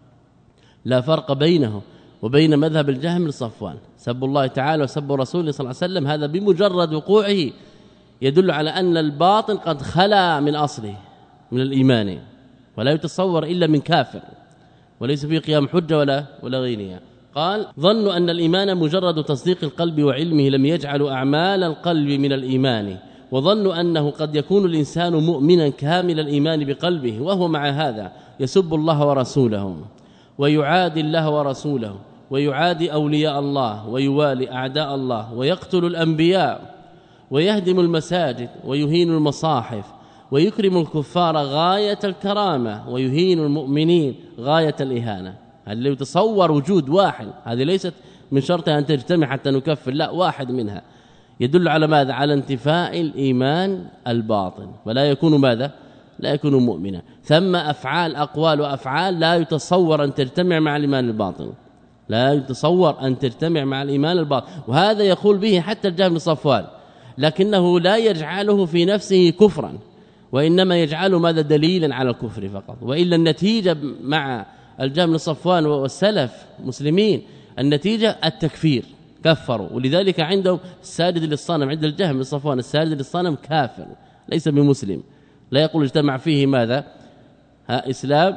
لا فرق بينه وبين مذهب الجهم بن صفوان. سب الله تعالى وسب رسوله صلى الله عليه وسلم هذا بمجرد وقوعه يدل على أن الباطن قد خلا من أصله من الإيمان، ولا يتصور إلا من كافر وليس فيه قيام حجة ولا ولا غيرها. قال ظنوا أن الإيمان مجرد تصديق القلب وعلمه، لم يجعلوا أعمال القلب من الإيمان، وظنوا أنه قد يكون الإنسان مؤمنا كامل الإيمان بقلبه وهو مع هذا يسب الله ورسوله ويعادي الله ورسوله ويعادي أولياء الله ويوالي أعداء الله ويقتل الأنبياء ويهدم المساجد ويهين المصاحف ويكرم الكفار غاية الكرامة ويهين المؤمنين غاية الإهانة. هل يتصور وجود واحد، هذه ليست من شرطها أن تجتمع حتى نكفر، لا، واحد منها يدل على ماذا؟ على انتفاء الإيمان الباطن، ولا يكون ماذا؟ لا يكون مؤمنا. ثم أفعال أقوال وأفعال لا يتصور أن تجتمع مع الإيمان الباطن، لا يتصور أن تجتمع مع الإيمان الباطن، وهذا يقول به حتى الجهم بن صفوان، لكنه لا يجعله في نفسه كفرا، وإنما يجعله ماذا؟ دليلا على الكفر فقط. وإلا النتيجة مع الجهم بن صفوان والسلف مسلمين النتيجة التكفير، كفروا. ولذلك عندهم الساجد للصنم، عند الجهم بن صفوان الساجد للصنم كافر ليس بمسلم، لا يقول اجتمع فيه ماذا؟ ها إسلام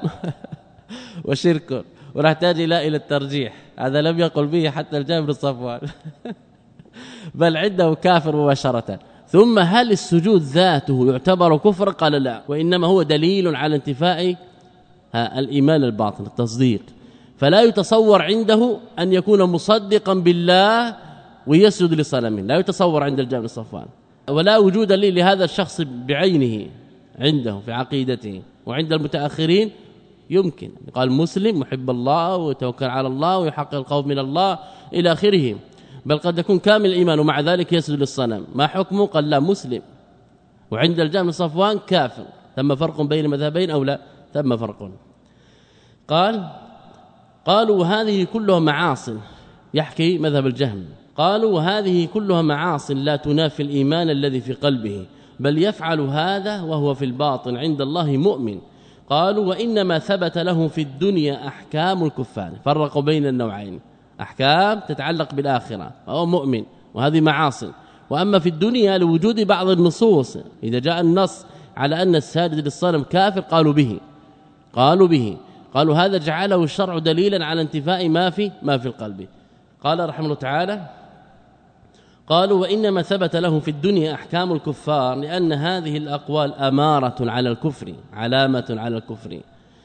وشرك، ونحتاج إلى إلى الترجيح، هذا لم يقل به حتى الجهم بن صفوان بل عنده كافر مباشرة. ثم هل السجود ذاته يعتبر كفر؟ قال لا، وإنما هو دليل على انتفاء الإيمان الباطن التصديق، فلا يتصور عنده أن يكون مصدقا بالله ويسجد لصنم، لا يتصور عند الجهم بن صفوان، ولا وجود لي لهذا الشخص بعينه عنده في عقيدته. وعند المتأخرين يمكن قال مسلم محب الله ويتوكل على الله ويحقق الخوف من الله إلى آخره، بل قد يكون كامل الإيمان ومع ذلك يسجد للصنم، ما حكمه؟ قال لا مسلم. وعند الجهم بن صفوان كافر. ثم فرق بين المذهبين أو لا؟ ثم فرق. قال قالوا وهذه كلها معاصي، يحكي مذهب الجهم، قالوا وهذه كلها معاصي لا تنافي الإيمان الذي في قلبه، بل يفعل هذا وهو في الباطن عند الله مؤمن. قالوا وإنما ثبت له في الدنيا أحكام الكفار، فرقوا بين النوعين، أحكام تتعلق بالآخرة وهو مؤمن وهذه معاصي، وأما في الدنيا لوجود بعض النصوص إذا جاء النص على أن الساجد للصنم كافر قالوا به قالوا به قالوا هذا جعله الشرع دليلا على انتفاء ما في ما في القلب. قال رحمه الله تعالى قالوا وإنما ثبت له في الدنيا أحكام الكفار لأن هذه الأقوال أمارة على الكفر، علامة على الكفر،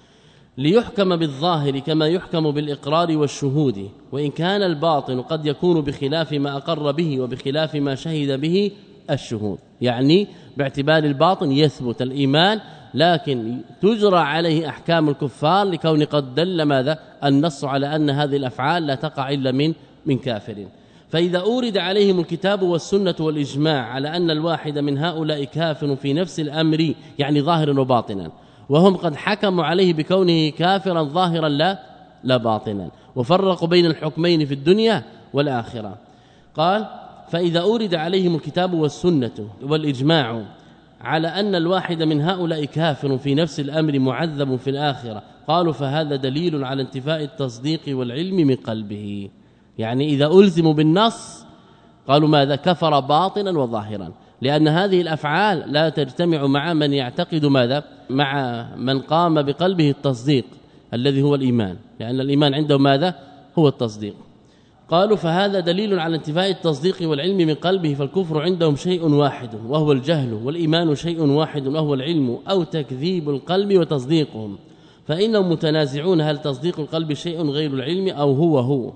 ليحكم بالظاهر كما يحكم بالإقرار والشهود، وإن كان الباطن قد يكون بخلاف ما أقر به وبخلاف ما شهد به الشهود، يعني باعتبار الباطن يثبت الإيمان لكن تجرى عليه أحكام الكفار لكون قد دل ماذا النص على أن هذه الأفعال لا تقع إلا من من كافر. فإذا أورد عليهم الكتاب والسنة والإجماع على أن الواحد من هؤلاء كافر في نفس الأمر يعني ظاهرا وباطنا، وهم قد حكموا عليه بكونه كافرا ظاهرا لا لا باطنا، وفرقوا بين الحكمين في الدنيا والآخرة. قال فإذا أورد عليهم الكتاب والسنة والإجماع على أن الواحد من هؤلاء كافر في نفس الأمر معذب في الآخرة، قالوا فهذا دليل على انتفاء التصديق والعلم من قلبه. يعني إذا ألزموا بالنص قالوا ماذا كفر باطنا وظاهرا، لأن هذه الأفعال لا تجتمع مع من يعتقد ماذا مع من قام بقلبه التصديق الذي هو الإيمان، لأن الإيمان عنده ماذا هو التصديق. قالوا فهذا دليل على انتفاء التصديق والعلم من قلبه، فالكفر عندهم شيء واحد وهو الجهل، والإيمان شيء واحد وهو العلم أو تكذيب القلب وتصديقهم، فإنهم متنازعون هل تصديق القلب شيء غير العلم أو هو هو.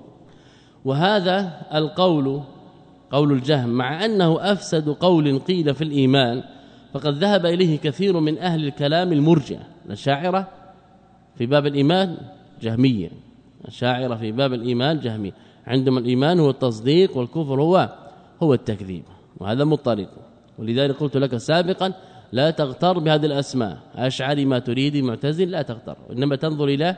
وهذا القول قول الجهم مع أنه أفسد قول قيل في الإيمان، فقد ذهب إليه كثير من أهل الكلام المرجئة، الشاعرة في باب الإيمان جهمية، الشاعرة في باب الإيمان جهمية، عندما الإيمان هو التصديق والكفر هو هو التكذيب، وهذا مضطرد. ولذلك قلت لك سابقا لا تغتر بهذه الأسماء، أشعري ما تريد معتزل لا تغتر، إنما تنظر إلى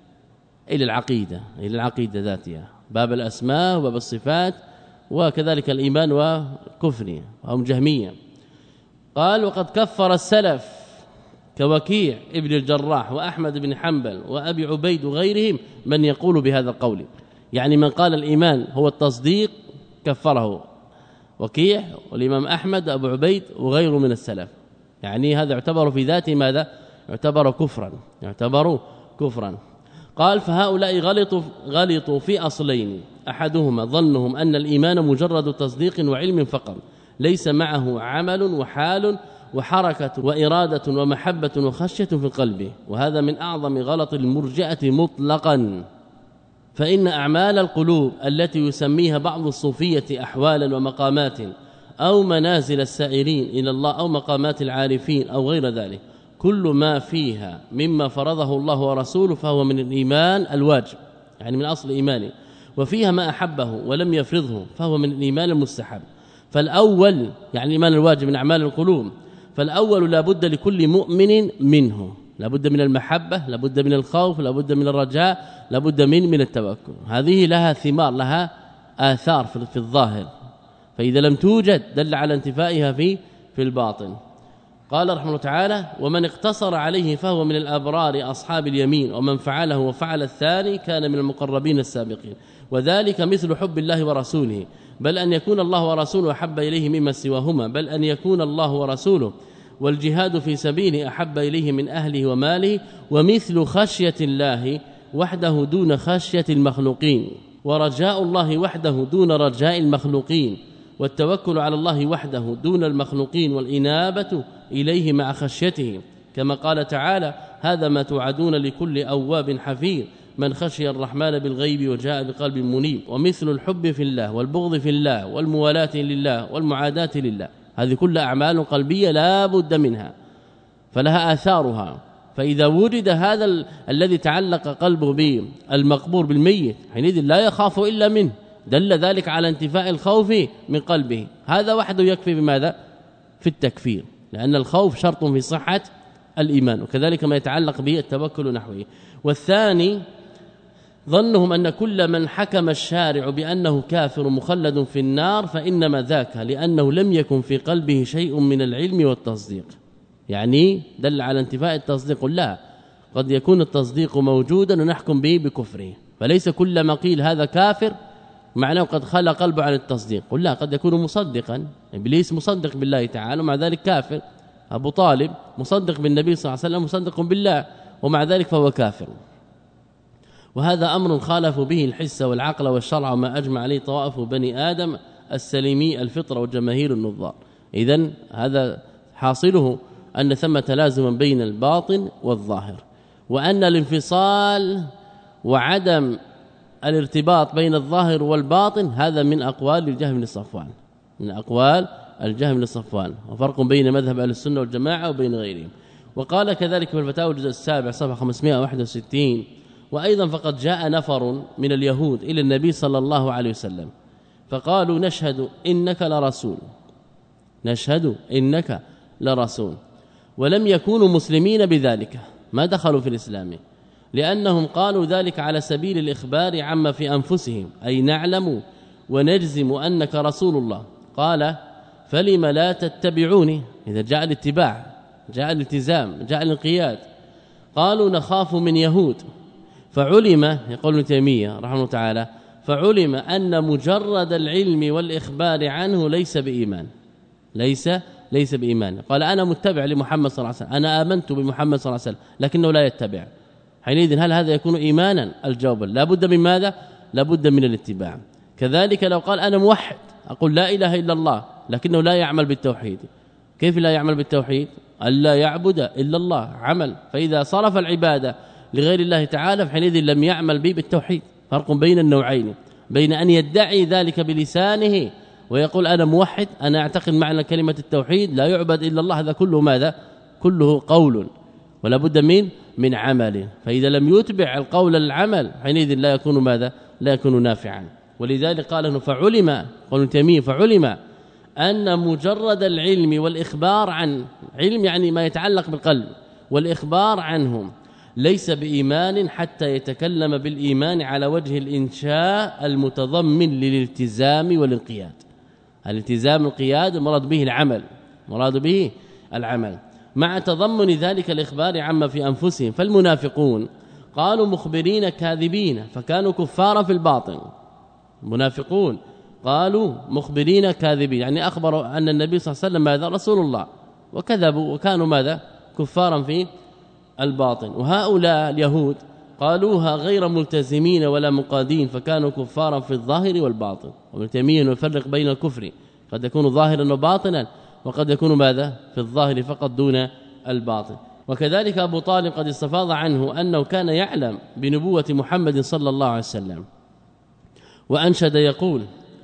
إلى العقيدة إلى العقيدة ذاتها، باب الأسماء وباب الصفات وكذلك الإيمان وكفر، وهم جهمية. قال وقد كفر السلف كوكيع ابن الجراح وأحمد بن حنبل وأبي عبيد وغيرهم من يقول بهذا القول، يعني من قال الإيمان هو التصديق كفره وكيع والإمام أحمد وأبو عبيد وغيره من السلف، يعني هذا يعتبر في ذاته ماذا يعتبر كفرا يعتبر كفرا. قال فهؤلاء غلطوا غلطوا في أصلين، أحدهما ظنهم أن الإيمان مجرد تصديق وعلم فقط، ليس معه عمل وحال وحركة وإرادة ومحبة وخشية في القلب، وهذا من أعظم غلط المرجئة مطلقا. فإن أعمال القلوب التي يسميها بعض الصوفية أحوالا ومقامات أو منازل السائرين إلى الله أو مقامات العارفين أو غير ذلك، كل ما فيها مما فرضه الله ورسوله فهو من الإيمان الواجب، يعني من أصل إيمانه، وفيها ما أحبه ولم يفرضه فهو من الإيمان المستحب. فالأول يعني الإيمان الواجب من أعمال القلوب، فالأول لا بد لكل مؤمن منه، لا بد من المحبة، لا بد من الخوف، لا بد من الرجاء، لا بد من من التوكل. هذه لها ثمار لها آثار في الظاهر، فإذا لم توجد دل على انتفائها في في الباطن. قال رحمه الله تعالى ومن اقتصر عليه فهو من الأبرار أصحاب اليمين، ومن فعله وفعل الثاني كان من المقربين السابقين، وذلك مثل حب الله ورسوله، بل أن يكون الله ورسوله أحب إليه مما سواهما، بل أن يكون الله ورسوله والجهاد في سبيله أحب إليه من أهله وماله، ومثل خشية الله وحده دون خشية المخلوقين، ورجاء الله وحده دون رجاء المخلوقين، والتوكل على الله وحده دون المخلوقين، والإنابة إليه مع خشيته، كما قال تعالى هذا ما توعدون لكل أواب حفيظ من خشي الرحمن بالغيب وجاء بقلب منيب. ومثل الحب في الله والبغض في الله والموالاة لله والمعاداة لله، هذه كلها أعمال قلبية لا بد منها فلها آثارها. فإذا وجد هذا ال... الذي تعلق قلبه بالمقبور بالميت حينئذ لا يخاف إلا منه، دل ذلك على انتفاء الخوف من قلبه. هذا وحده يكفي بماذا؟ في التكفير، لأن الخوف شرط في صحة الإيمان، وكذلك ما يتعلق به التوكل نحوه. والثاني ظنهم أن كل من حكم الشارع بأنه كافر مخلد في النار فإنما ذاك لأنه لم يكن في قلبه شيء من العلم والتصديق، يعني دل على انتفاء التصديق. لا، قد يكون التصديق موجودا ونحكم به بكفره، فليس كل ما قيل هذا كافر معناه قد خلى قلبه عن التصديق. قل لا، قد يكون مصدقا، إبليس مصدق بالله تعالى ومع ذلك كافر، أبو طالب مصدق بالنبي صلى الله عليه وسلم مصدق بالله ومع ذلك فهو كافر. وهذا أمر خالف به الحس والعقل والشرع وما أجمع عليه طوائف بني آدم السليمي الفطرة وجماهير النظار. إذن هذا حاصله أن ثم تلازما بين الباطن والظاهر، وأن الانفصال وعدم الارتباط بين الظاهر والباطن هذا من أقوال الجهم بن صفوان، من أقوال الجهم بن صفوان، وفرق بين مذهب أهل السنة والجماعة وبين غيرهم. وقال كذلك في الفتاوى الجزء السابع صفحة خمسمائة وواحد وستين: وأيضا فقد جاء نفر من اليهود إلى النبي صلى الله عليه وسلم فقالوا نشهد إنك لرسول، نشهد إنك لرسول، ولم يكونوا مسلمين بذلك، ما دخلوا في الإسلام، لأنهم قالوا ذلك على سبيل الإخبار عما في أنفسهم، أي نعلم ونجزم أنك رسول الله. قال فلم لا تتبعوني؟ إذا جاء الاتباع، جاء الالتزام، جاء الانقياد. قالوا نخاف من يهود، فعلم، يقول ابن تيمية رحمه الله تعالى، فعلم أن مجرد العلم والإخبار عنه ليس بإيمان، ليس ليس بإيمان. قال أنا متبع لمحمد صلى الله عليه وسلم، أنا آمنت بمحمد صلى الله عليه وسلم، لكنه لا يتبع. حينئذ هل هذا يكون إيمانا؟ الجواب لا بد من ماذا؟ لا بد من الاتباع. كذلك لو قال أنا موحد، أقول لا إله إلا الله، لكنه لا يعمل بالتوحيد. كيف لا يعمل بالتوحيد؟ ألا يعبد إلا الله، عمل. فإذا صرف العبادة لغير الله تعالى فحينئذ لم يعمل به بالتوحيد. فرق بين النوعين، بين أن يدعي ذلك بلسانه ويقول أنا موحد، أنا أعتقد معنى كلمة التوحيد لا يعبد إلا الله، هذا كله ماذا؟ كله قول، ولا بد من من عمل. فإذا لم يتبع القول العمل حينئذ لا يكون ماذا؟ لا يكون نافعا. ولذلك قال انه فعلم، قال تيمية فعلم أن مجرد العلم والإخبار عن علم، يعني ما يتعلق بالقلب، والإخبار عنهم ليس بإيمان حتى يتكلم بالإيمان على وجه الإنشاء المتضمن للالتزام والانقياد. الالتزام والانقياد المراد به العمل، مراد به العمل مع تضمن ذلك الإخبار عما في أنفسهم. فالمنافقون قالوا مخبرين كاذبين، فكانوا كفارا في الباطن. منافقون قالوا مخبرين كاذبين، يعني أخبروا أن النبي صلى الله عليه وسلم ماذا؟ رسول الله، وكذبوا وكانوا ماذا؟ كفارا في الباطن. وهؤلاء اليهود قالوها غير ملتزمين ولا مقادين، فكانوا كفارا في الظاهر والباطن. وابن تيمية يفرق بين الكفر، قد يكون ظاهرا وباطنا، وقد يكون ماذا؟ في الظاهر فقط دون الباطن. وكذلك أبو طالب قد استفاض عنه أنه كان يعلم بنبوة محمد صلى الله عليه وسلم، وأنشد يقول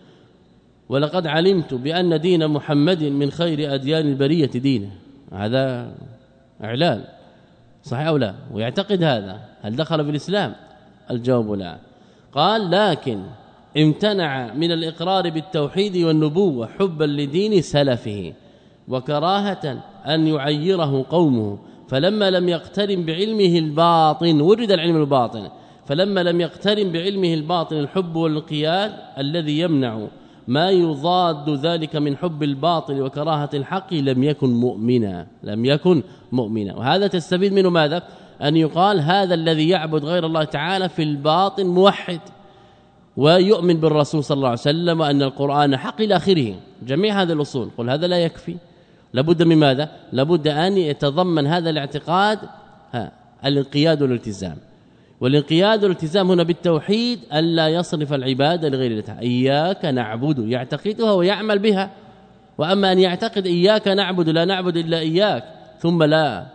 ولقد علمت بأن دين محمد من خير أديان البرية دينه. هذا إعلان صحيح أو لا؟ ويعتقد هذا، هل دخل في الإسلام؟ الجواب لا. قال لكن امتنع من الإقرار بالتوحيد والنبوة حبا لدين سلفه وكراهة أن يعيره قومه، فلما لم يقترن بعلمه الباطن، وجد العلم الباطن، فلما لم يقترن بعلمه الباطن الحب والانقياد الذي يمنع ما يضاد ذلك من حب الباطل وكراهة الحق، لم يكن مؤمنا، لم يكن مؤمنا. وهذا تستفيد منه ماذا؟ أن يقال هذا الذي يعبد غير الله تعالى في الباطن موحد ويؤمن بالرسول صلى الله عليه وسلم وأن القرآن حق إلى آخره، جميع هذه الأصول. قل هذا لا يكفي، لابد من ماذا؟ لابد أن يتضمن هذا الاعتقاد ها الانقياد والالتزام. والانقياد والالتزام هنا بالتوحيد ألا يصرف العبادة لغير الله. إياك نعبد يعتقدها ويعمل بها، وأما أن يعتقد إياك نعبد لا نعبد إلا إياك ثم لا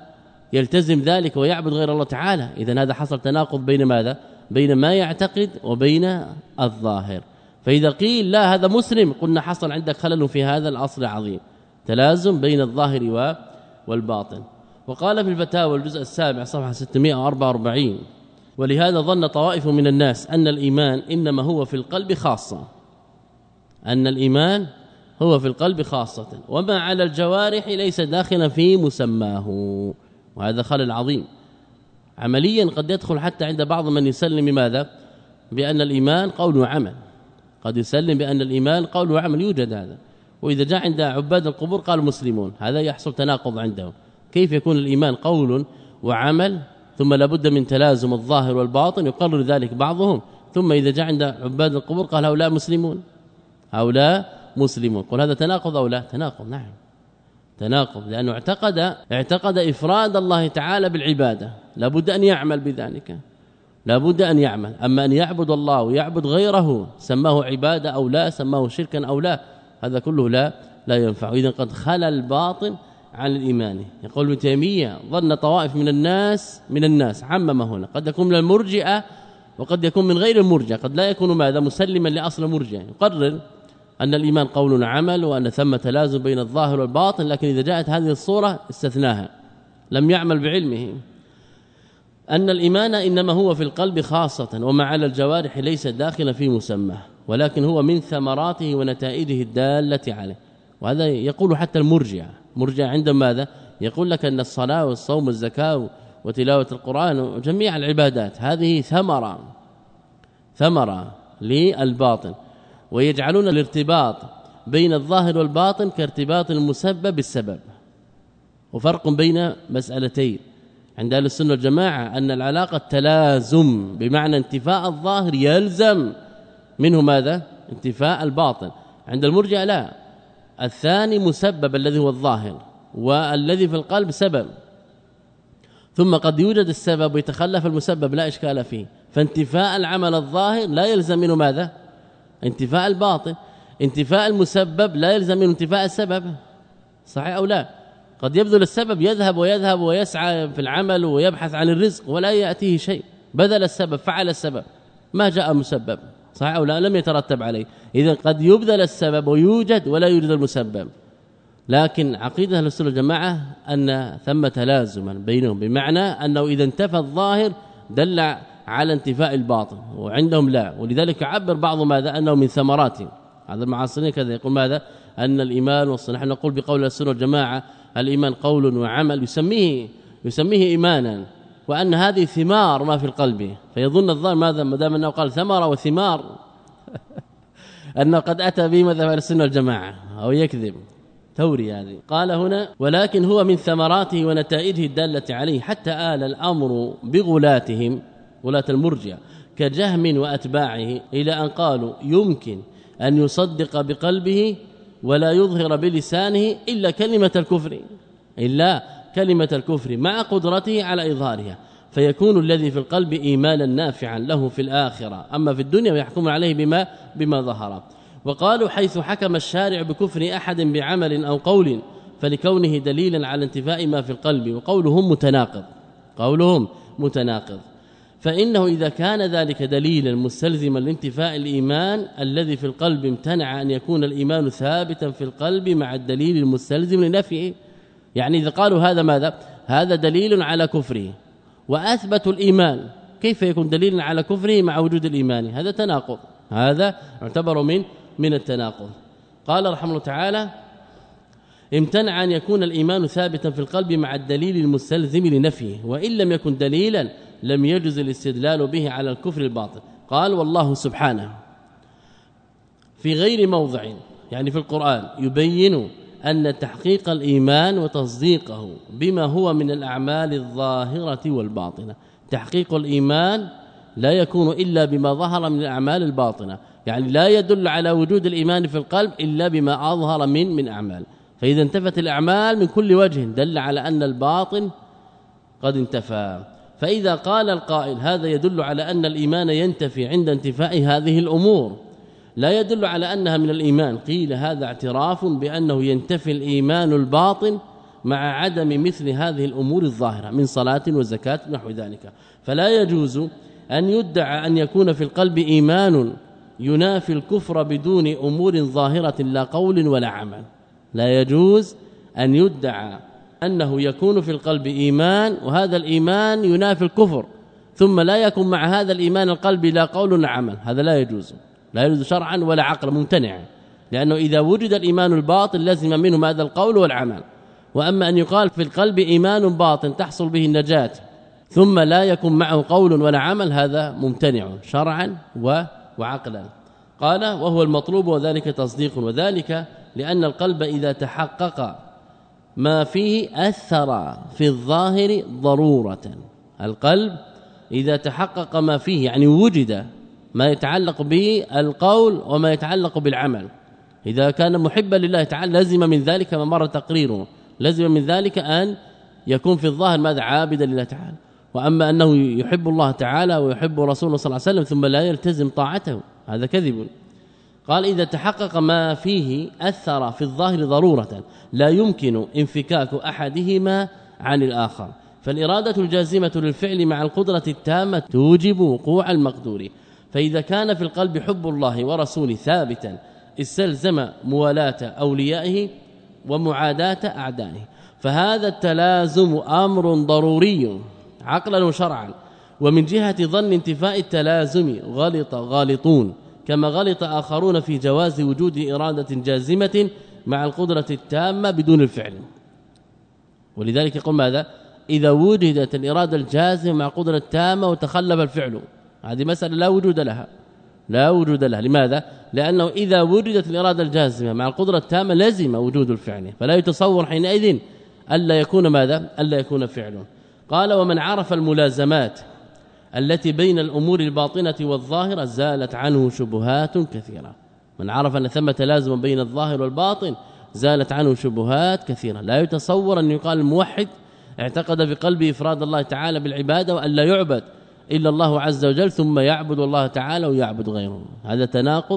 يلتزم ذلك ويعبد غير الله تعالى. إذن هذا حصل تناقض بين ماذا؟ بين ما يعتقد وبين الظاهر. فإذا قيل لا هذا مسلم قلنا حصل عندك خلل في هذا الأصل العظيم، تلازم بين الظاهر والباطن. وقال في الفتاوى الجزء السابع صفحة ستمائة وأربعة وأربعين: ولهذا ظن طوائف من الناس أن الإيمان إنما هو في القلب خاصة، أن الإيمان هو في القلب خاصة، وما على الجوارح ليس داخلا في مسماه. وهذا خلل عظيم. عمليا قد يدخل حتى عند بعض من يسلم ماذا؟ بأن الإيمان قول وعمل، قد يسلم بأن الإيمان قول وعمل، يوجد هذا. وإذا جاء عند عباد القبور قالوا مسلمون، هذا يحصل تناقض عندهم. كيف يكون الإيمان قول وعمل ثم لابد من تلازم الظاهر والباطن؟ يقرر ذلك بعضهم، ثم إذا جاء عند عباد القبور قال هؤلاء مسلمون، هؤلاء مسلمون. قل هذا تناقض أو لا؟ تناقض، نعم تناقض، لأنه اعتقد اعتقد إفراد الله تعالى بالعبادة، لابد أن يعمل بذلك، لابد أن يعمل. أما أن يعبد الله ويعبد غيره سماه عبادة أو لا، سماه شركا أو لا، هذا كله لا لا ينفع. إذن قد خلى الباطن عن الإيمان. يقول ابن تيمية: ظن طوائف من الناس من الناس عمم هنا، قد يكون من المرجئة وقد يكون من غير المرجئة، قد لا يكون ماذا؟ مسلما لأصل المرجئة، يقرر أن الإيمان قول وعمل وأن ثم تلازم بين الظاهر والباطن، لكن إذا جاءت هذه الصورة استثناها، لم يعمل بعلمه. أن الإيمان إنما هو في القلب خاصة، وما على الجوارح ليس داخلا في مسماه، ولكن هو من ثمراته ونتائجه الدالة عليه. وهذا يقول حتى المرجع، مرجع عندما ماذا؟ يقول لك أن الصلاة والصوم والزكاة وتلاوة القرآن وجميع العبادات هذه ثمرة ثمرة للباطن، ويجعلون الارتباط بين الظاهر والباطن كارتباط المسبب بالسبب. وفرق بين مسألتين عند أهل السنة والجماعة أن العلاقة تلازم، بمعنى انتفاء الظاهر يلزم منه ماذا؟ انتفاء الباطن. عند المرجئة لا، الثاني مسبب الذي هو الظاهر، والذي في القلب سبب، ثم قد يوجد السبب ويتخلف المسبب، لا إشكال فيه. فانتفاء العمل الظاهر لا يلزم منه ماذا؟ انتفاء الباطن. انتفاء المسبب لا يلزم منه انتفاء السبب، صحيح أو لا؟ قد يبذل السبب، يذهب ويذهب ويسعى في العمل ويبحث عن الرزق ولا يأتيه شيء، بذل السبب، فعل السبب، ما جاء مسبب، صحيح أو لا؟ لم يترتب عليه. إذن قد يبذل السبب ويوجد ولا يوجد المسبب. لكن عقيدة أهل السنة والجماعة أن ثم تلازما بينهم، بمعنى أنه إذا انتفى الظاهر دل على انتفاء الباطن، وعندهم لا. ولذلك يعبر بعض ماذا؟ أنه من ثمراته. هذا المعاصرين كذا يقول ماذا؟ أن الإيمان والصلاة، نحن نقول بقول السنة والجماعة الإيمان قول وعمل، يسميه يسميه إيمانا، وأن هذه ثمار ما في القلب. فيظن الظاهر ماذا؟ ما دام أنه قال ثمرة وثمار أنه قد أتى به مذهب أهل السنة والجماعة، أو يكذب توري هذه. قال هنا: ولكن هو من ثمراته ونتائجه الدالة عليه، حتى آل الأمر بغلاتهم، غلاة المرجئة كجهم وأتباعه، إلى أن قالوا يمكن أن يصدق بقلبه ولا يظهر بلسانه إلا كلمة الكفر، إلا كلمة الكفر مع قدرته على إظهارها، فيكون الذي في القلب إيمانا نافعا له في الآخرة، أما في الدنيا ويحكم عليه بما بما ظهر. وقالوا: حيث حكم الشارع بكفر أحد بعمل أو قول فلكونه دليلا على انتفاء ما في القلب، وقولهم متناقض، قولهم متناقض. فإنه إذا كان ذلك دليلا مستلزما لانتفاء الإيمان الذي في القلب، امتنع أن يكون الإيمان ثابتا في القلب مع الدليل المستلزم لنفيه. يعني إذا قالوا هذا ماذا؟ هذا دليل على كفره وأثبتوا الإيمان، كيف يكون دليلا على كفره مع وجود الإيمان؟ هذا تناقض، هذا يعتبر من من التناقض. قال رحمه الله تعالى: امتنع أن يكون الإيمان ثابتا في القلب مع الدليل المستلزم لنفيه، وإن لم يكن دليلا لم يجوز الاستدلال به على الكفر الباطن. قال: والله سبحانه في غير موضع، يعني في القرآن، يبين أن تحقيق الإيمان وتصديقه بما هو من الأعمال الظاهرة والباطنة. تحقيق الإيمان لا يكون إلا بما ظهر من الأعمال الباطنة، يعني لا يدل على وجود الإيمان في القلب إلا بما أظهر من من أعمال. فإذا انتفت الأعمال من كل وجه دل على أن الباطن قد انتفى. فإذا قال القائل هذا يدل على أن الإيمان ينتفي عند انتفاء هذه الأمور، لا يدل على أنها من الإيمان، قيل هذا اعتراف بأنه ينتفي الإيمان الباطن مع عدم مثل هذه الأمور الظاهرة من صلاة وزكاة نحو ذلك. فلا يجوز أن يدعى أن يكون في القلب إيمان ينافي الكفر بدون أمور ظاهرة لا قول ولا عمل. لا يجوز أن يدعى أنه يكون في القلب إيمان وهذا الإيمان ينافي الكفر ثم لا يكون مع هذا الإيمان القلب لا قول ولا عمل، هذا لا يجوز، لا يجوز شرعا ولا عقلا، ممتنع، لأنه إذا وجد الإيمان الباطن لازم منه هذا القول والعمل. وأما أن يقال في القلب إيمان باطن تحصل به النجاة ثم لا يكون معه قول ولا عمل، هذا ممتنع شرعا وعقلا. قال وهو المطلوب وذلك تصديق، وذلك لأن القلب إذا تحقق ما فيه أثر في الظاهر ضرورة. القلب إذا تحقق ما فيه يعني وجد ما يتعلق به القول وما يتعلق بالعمل، إذا كان محبا لله تعالى لازم من ذلك ما مر تقريره، لازم من ذلك أن يكون في الظاهر ماذا؟ عابدا لله تعالى. وأما أنه يحب الله تعالى ويحب رسوله صلى الله عليه وسلم ثم لا يلتزم طاعته، هذا كذب. قال إذا تحقق ما فيه أثر في الظاهر ضرورة لا يمكن انفكاك أحدهما عن الآخر، فالإرادة الجازمة للفعل مع القدرة التامة توجب وقوع المقدور. فإذا كان في القلب حب الله ورسوله ثابتا استلزم موالاة أوليائه ومعاداة أعدائه، فهذا التلازم أمر ضروري عقلا وشرعا. ومن جهة ظن انتفاء التلازم غلط غالطون كما غلط آخرون في جواز وجود إرادة جازمة مع القدرة التامة بدون الفعل. ولذلك يقول ماذا؟ إذا وجدت الإرادة الجازمة مع قدرة تامة وتخلف الفعل، هذه مسألة لا وجود لها، لا وجود لها. لماذا؟ لأنه إذا وجدت الإرادة الجازمة مع القدرة التامة لازم وجود الفعل، فلا يتصور حينئذ ألا يكون ماذا؟ ألا يكون فعل. قال ومن عرف الملازمات التي بين الأمور الباطنة والظاهرة زالت عنه شبهات كثيرة. من عرف أن ثمة تلازم بين الظاهر والباطن زالت عنه شبهات كثيرة. لا يتصور أن يقال الموحد اعتقد في قلبه إفراد الله تعالى بالعبادة وأن لا يعبد إلا الله عز وجل ثم يعبد الله تعالى ويعبد غيره، هذا تناقض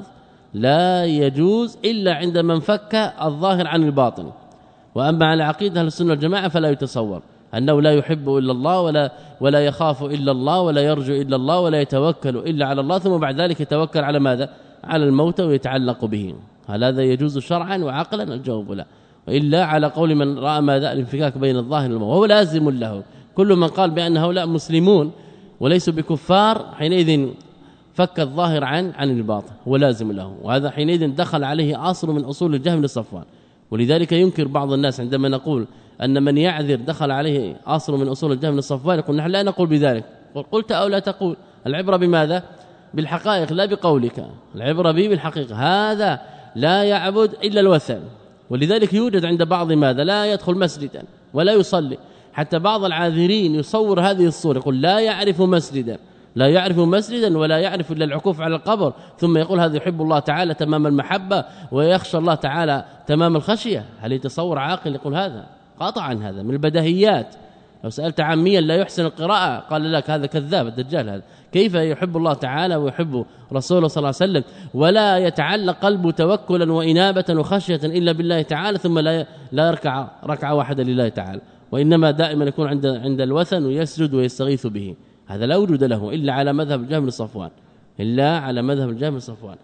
لا يجوز إلا عند من فك الظاهر عن الباطن. وأما على عقيدة أهل السنة والجماعة فلا يتصور أنه لا يحب إلا الله ولا ولا يخاف إلا الله ولا يرجو إلا الله ولا يتوكل إلا على الله ثم بعد ذلك يتوكل على ماذا؟ على الموت ويتعلق به. هل هذا يجوز شرعا وعقلا؟ الجواب لا، إلا على قول من رأى ماذا؟ الانفكاك بين الظاهر والباطن، وهو لازم له. كل من قال بأن هؤلاء مسلمون وليسوا بكفار حينئذ فك الظاهر عن عن الباطن، هو لازم له، وهذا حينئذ دخل عليه أصل من أصول الجهم لصفوان. ولذلك ينكر بعض الناس عندما نقول أن من يعذر دخل عليه أصل من أصول الجهم لصفوان، يقول نحن لا نقول بذلك. قلت أو لا تقول، العبرة بماذا؟ بالحقائق لا بقولك، العبرة به بالحقيقة. هذا لا يعبد إلا الوثن، ولذلك يوجد عند بعض ماذا؟ لا يدخل مسجدا ولا يصلي، حتى بعض العاذرين يصور هذه الصورة، يقول لا يعرف مسجدا، لا يعرف مسجدا ولا يعرف الا العكوف على القبر، ثم يقول هذا يحب الله تعالى تمام المحبة ويخشى الله تعالى تمام الخشية. هل يتصور عاقل يقول هذا؟ قطعا هذا من البديهيات. لو سألت عاميا لا يحسن القراءة قال لك هذا كذاب الدجال. هذا كيف يحب الله تعالى ويحب رسوله صلى الله عليه وسلم ولا يتعلق قلبه توكلا وإنابة وخشية إلا بالله تعالى ثم لا لا يركع ركعة واحدة لله تعالى، وإنما دائما يكون عند عند الوثن ويسجد ويستغيث به. هذا لا وجود له إلا على مذهب الجهم لصفوان، إلا على مذهب الجهم لصفوان.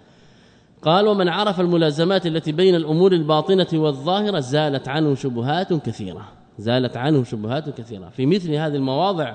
قال ومن عرف الملازمات التي بين الأمور الباطنة والظاهرة زالت عنه شبهات كثيرة، زالت عنه شبهات كثيرة في مثل هذه المواضع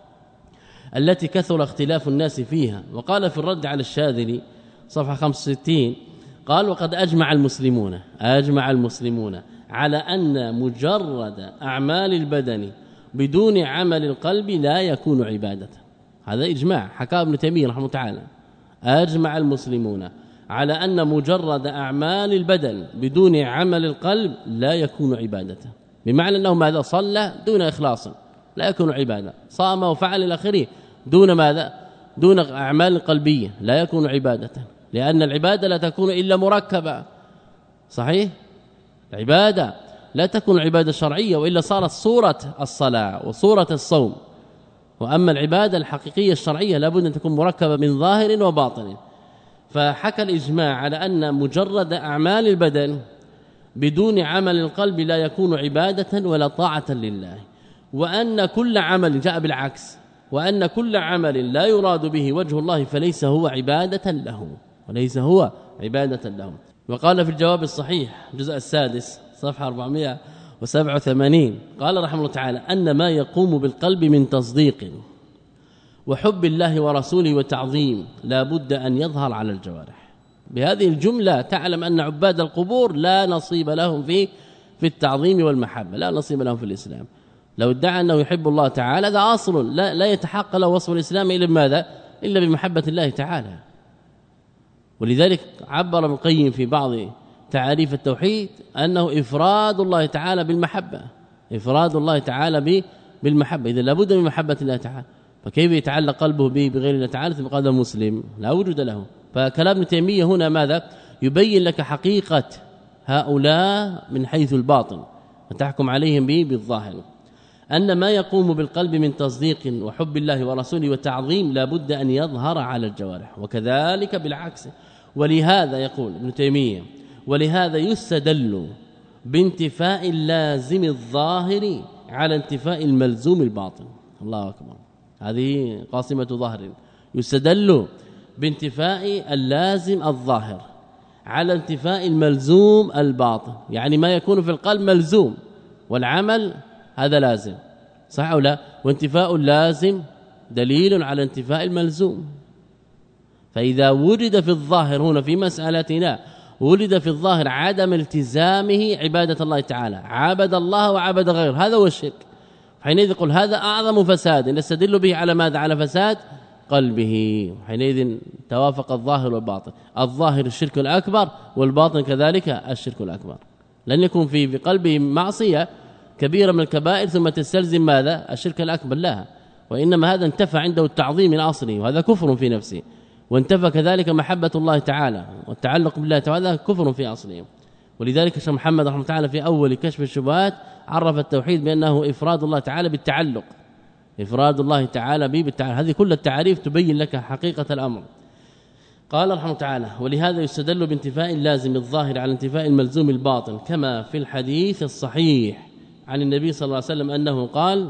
التي كثر اختلاف الناس فيها. وقال في الرد على الشاذلي صفحة خمسة وستين قال وقد أجمع المسلمون أجمع المسلمون على أن مجرد أعمال البدن بدون عمل القلب لا يكون عبادة. هذا إجماع حكاه ابن تيمية رحمه الله تعالى. أجمع المسلمون على أن مجرد أعمال البدن بدون عمل القلب لا يكون عبادة، بمعنى أنه ماذا؟ صلى دون إخلاص لا يكون عبادة، صام وفعل الأخير دون ماذا؟ دون أعمال قلبية لا يكون عبادة، لأن العبادة لا تكون إلا مركبة. صحيح؟ العبادة لا تكون عبادة شرعية وإلا صارت صورة الصلاة وصورة الصوم. وأما العبادة الحقيقية الشرعية لابد أن تكون مركبة من ظاهر وباطن. فحكى الإجماع على أن مجرد أعمال البدن بدون عمل القلب لا يكون عبادة ولا طاعة لله، وأن كل عمل جاء بالعكس، وأن كل عمل لا يراد به وجه الله فليس هو عبادة له، وليس هو عبادة له. وقال في الجواب الصحيح الجزء السادس صفحة أربعمائة وسبعة وثمانين قال رحمه الله تعالى: أن ما يقوم بالقلب من تصديق وحب الله ورسوله وتعظيم لا بد أن يظهر على الجوارح. بهذه الجملة تعلم أن عباد القبور لا نصيب لهم في في التعظيم والمحبة، لا نصيب لهم في الإسلام. لو ادعى أنه يحب الله تعالى هذا أصل لا, لا يتحقق له وصف الإسلام إلا بماذا؟ إلا بمحبة الله تعالى. ولذلك عبر ابن القيم في بعض تعاريف التوحيد أنه إفراد الله تعالى بالمحبة، إفراد الله تعالى بالمحبة. إذا لابد من محبة الله تعالى، فكيف يتعلق قلبه به بغير الله تعالى ثم قال مسلم؟ لا وجود له. فكلام ابن تيمية هنا ماذا؟ يبين لك حقيقة هؤلاء من حيث الباطن وتحكم عليهم به بالظاهر. أن ما يقوم بالقلب من تصديق وحب الله ورسوله وتعظيم لا بد أن يظهر على الجوارح، وكذلك بالعكس. ولهذا يقول ابن تيمية: ولهذا يستدل بانتفاء اللازم الظاهر على انتفاء الملزوم الباطن. الله أكبر، هذه قاسمة ظاهر. يستدل بانتفاء اللازم الظاهر على انتفاء الملزوم الباطن، يعني ما يكون في القلب ملزوم والعمل هذا لازم، صح أو لا؟ وانتفاء اللازم دليل على انتفاء الملزوم. فإذا وجد في الظاهر هنا في مسألتنا ولد في الظاهر عدم التزامه عبادة الله تعالى، عبد الله وعبد غيره، هذا هو الشرك. حينئذ يقول هذا أعظم فساد نستدل به على ماذا؟ على فساد قلبه. حينئذ توافق الظاهر والباطن، الظاهر الشرك الأكبر والباطن كذلك الشرك الأكبر. لن يكون في في قلبه معصية كبيرة من الكبائر ثم تستلزم ماذا؟ الشرك الأكبر لها، وإنما هذا انتفى عنده التعظيم من أصله، وهذا كفر في نفسه. وانتفى كذلك محبة الله تعالى والتعلق بالله تعالى، هذا كفر في أصله. ولذلك الشيخ محمد رحمه الله تعالى في أول كشف الشبهات عرف التوحيد بأنه إفراد الله تعالى بالتعلق، إفراد الله تعالى به بالتعلق. هذه كل التعاريف تبين لك حقيقة الأمر. قال رحمه الله تعالى: ولهذا يستدل بانتفاء اللازم الظاهر على انتفاء الملزوم الباطن، كما في الحديث الصحيح عن النبي صلى الله عليه وسلم أنه قال: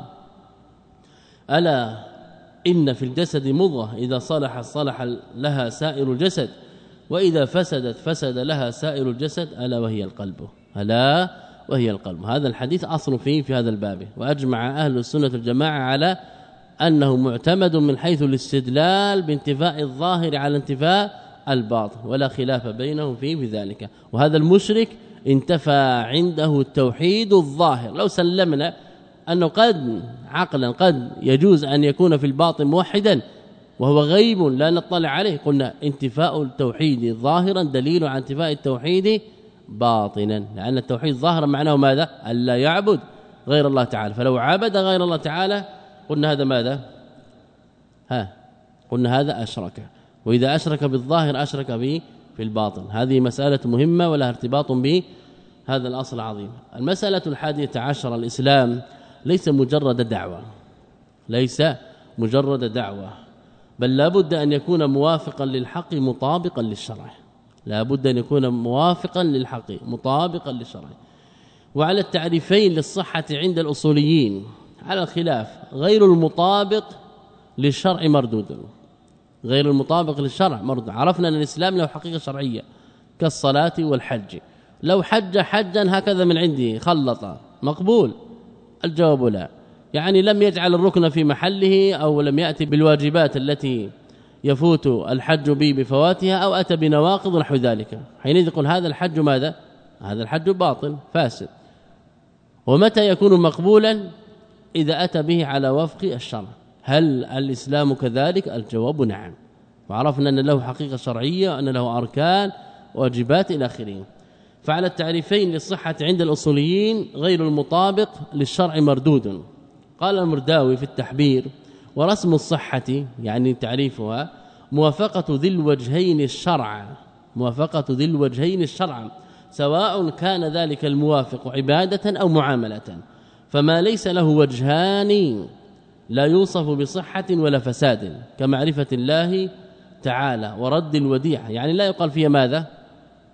ألا إن في الجسد مضغة إذا صلح صلح لها سائر الجسد، وإذا فسدت فسد لها سائر الجسد، ألا وهي القلب، ألا وهي القلب. هذا الحديث أصل فيه في هذا الباب، وأجمع أهل السنة الجماعة على أنه معتمد من حيث الاستدلال بانتفاء الظاهر على انتفاء الباطن، ولا خلاف بينهم فيه بذلك. وهذا المشرك انتفى عنده التوحيد الظاهر. لو سلمنا أنه قد عقلا قد يجوز أن يكون في الباطن موحدا وهو غيب لا نطلع عليه، قلنا انتفاء التوحيد ظاهرا دليل على انتفاء التوحيد باطنا، لأن التوحيد ظاهرا معناه ماذا؟ ألا يعبد غير الله تعالى. فلو عبد غير الله تعالى قلنا هذا ماذا؟ ها قلنا هذا أشرك، وإذا أشرك بالظاهر أشرك به في الباطن. هذه مسألة مهمة ولها ارتباط به هذا الأصل العظيم. المسألة الحادية عشر: الإسلام ليس مجرد دعوة، ليس مجرد دعوة، بل لا بد أن يكون موافقا للحق مطابقا للشرع، لا بد أن يكون موافقا للحق مطابقا للشرع. وعلى التعريفين للصحة عند الأصوليين على الخلاف، غير المطابق للشرع مردود، غير المطابق للشرع مردود. عرفنا أن الإسلام له حقيقة شرعية كالصلاة والحج، لو حج حجا هكذا من عنده خلط مقبول؟ الجواب لا، يعني لم يجعل الركن في محله أو لم يأتي بالواجبات التي يفوت الحج به بفواتها أو أتى بنواقض نحو ذلك، حينئذ يقول هذا الحج ماذا؟ هذا الحج باطل فاسد. ومتى يكون مقبولا؟ إذا أتى به على وفق الشرع. هل الإسلام كذلك؟ الجواب نعم، وعرفنا أن له حقيقة شرعية، أن له أركان واجبات إلى آخره. فعلى التعريفين للصحة عند الأصوليين غير المطابق للشرع مردود. قال المرداوي في التحبير: ورسم الصحة يعني تعريفها موافقة ذي الوجهين الشرع، موافقة ذي الوجهين الشرع، سواء كان ذلك الموافق عبادة أو معاملة، فما ليس له وجهان لا يوصف بصحة ولا فساد، كمعرفة الله تعالى ورد الوديعة، يعني لا يقال فيها ماذا؟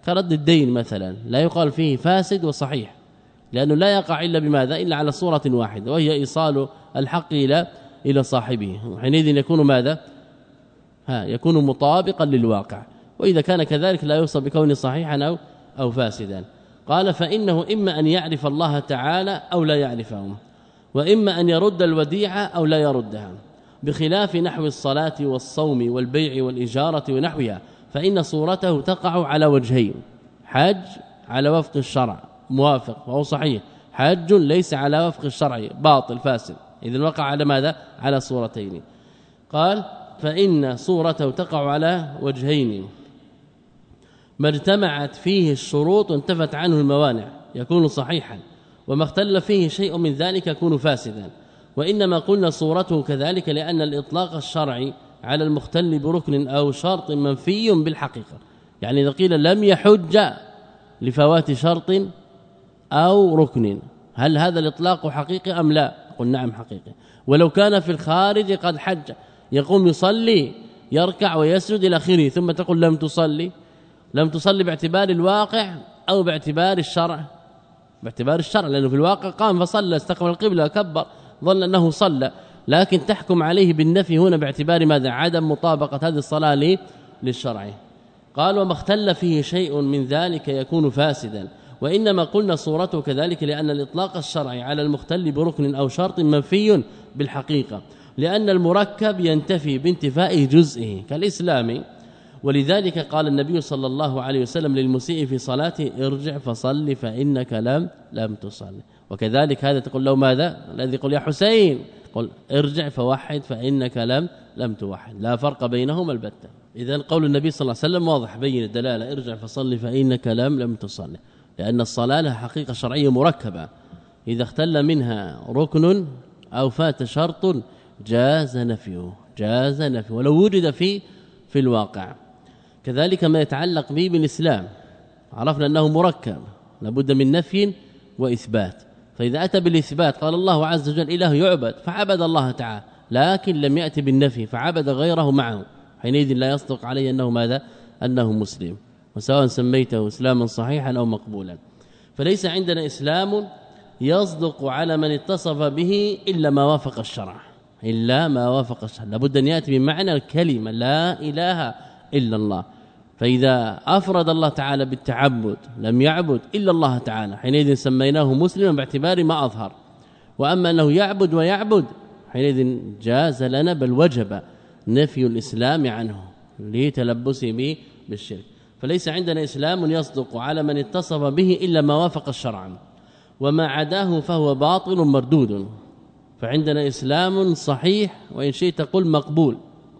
كرد الدين مثلا لا يقال فيه فاسد وصحيح، لأنه لا يقع إلا بماذا؟ إلا على صورة واحدة، وهي إيصال الحق إلى إلى صاحبه، وحينئذ يكون ماذا؟ ها يكون مطابقا للواقع. وإذا كان كذلك لا يوصف بكونه صحيحا أو أو فاسدا. قال فإنه إما أن يعرف الله تعالى أو لا يعرفه، وإما أن يرد الوديعة أو لا يردها، بخلاف نحو الصلاة والصوم والبيع والإجارة ونحوها، فإن صورته تقع على وجهين: حج على وفق الشرع موافق وهو صحيح، حج ليس على وفق الشرع باطل فاسد، إذن وقع على ماذا؟ على صورتين. قال فإن صورته تقع على وجهين: ما اجتمعت فيه الشروط انتفت عنه الموانع يكون صحيحا، وما اختل فيه شيء من ذلك يكون فاسدا. وإنما قلنا صورته كذلك لأن الإطلاق الشرعي على المختل بركن أو شرط منفي بالحقيقة، يعني إذا قيل لم يحج لفوات شرط أو ركن، هل هذا الإطلاق حقيقي أم لا؟ قل نعم حقيقي. ولو كان في الخارج قد حج يقوم يصلي يركع ويسجد إلى آخره، ثم تقول لم تصلي، لم تصلي باعتبار الواقع أو باعتبار الشرع؟ باعتبار الشرع، لأنه في الواقع قام فصلى استقبل القبلة كبر ظن أنه صلى، لكن تحكم عليه بالنفي هنا باعتبار ماذا؟ عدم مطابقة هذه الصلاة للشرع. قال وما اختل فيه شيء من ذلك يكون فاسدا. وإنما قلنا صورته كذلك لأن الإطلاق الشرعي على المختل بركن أو شرط منفي بالحقيقة، لأن المركب ينتفي بانتفاء جزئه كالإسلام. ولذلك قال النبي صلى الله عليه وسلم للمسيء في صلاته: ارجع فصل فإنك لم لم تصل. وكذلك هذا تقول له ماذا؟ الذي يقول يا حسين قل ارجع فوحد فإنك لم لم توحد، لا فرق بينهما البتة. إذن قول النبي صلى الله عليه وسلم واضح بين الدلالة: ارجع فصل فإنك لم لم تصل، لأن الصلاة لها حقيقة شرعية مركبة، إذا اختل منها ركن أو فات شرط جاز نفيه، جاز نفيه ولو وجد في في الواقع. كذلك ما يتعلق به بالإسلام، عرفنا أنه مركب لابد من نفي وإثبات، فإذا أتى بالإثبات قال الله عز وجل إله يعبد فعبد الله تعالى، لكن لم يأتي بالنفي فعبد غيره معه، حينئذ لا يصدق عليه أنه ماذا؟ أنه مسلم، وسواء سميته إسلاما صحيحا أو مقبولا. فليس عندنا إسلام يصدق على من اتصف به إلا ما وافق الشرع، إلا ما وافق الشرع، لابد أن يأتي بمعنى الكلمة لا إله إلا الله. فإذا أفرد الله تعالى بالتعبد لم يعبد إلا الله تعالى، حينئذ سميناه مسلما باعتبار ما أظهر. وأما أنه يعبد ويعبد حينئذ جاز لنا بل وجب نفي الإسلام عنه لتلبسه به بالشرك. فليس عندنا إسلام يصدق على من اتصف به إلا ما وافق الشرع، وما عداه فهو باطل مردود. فعندنا إسلام صحيح وإن شئت قل مقبول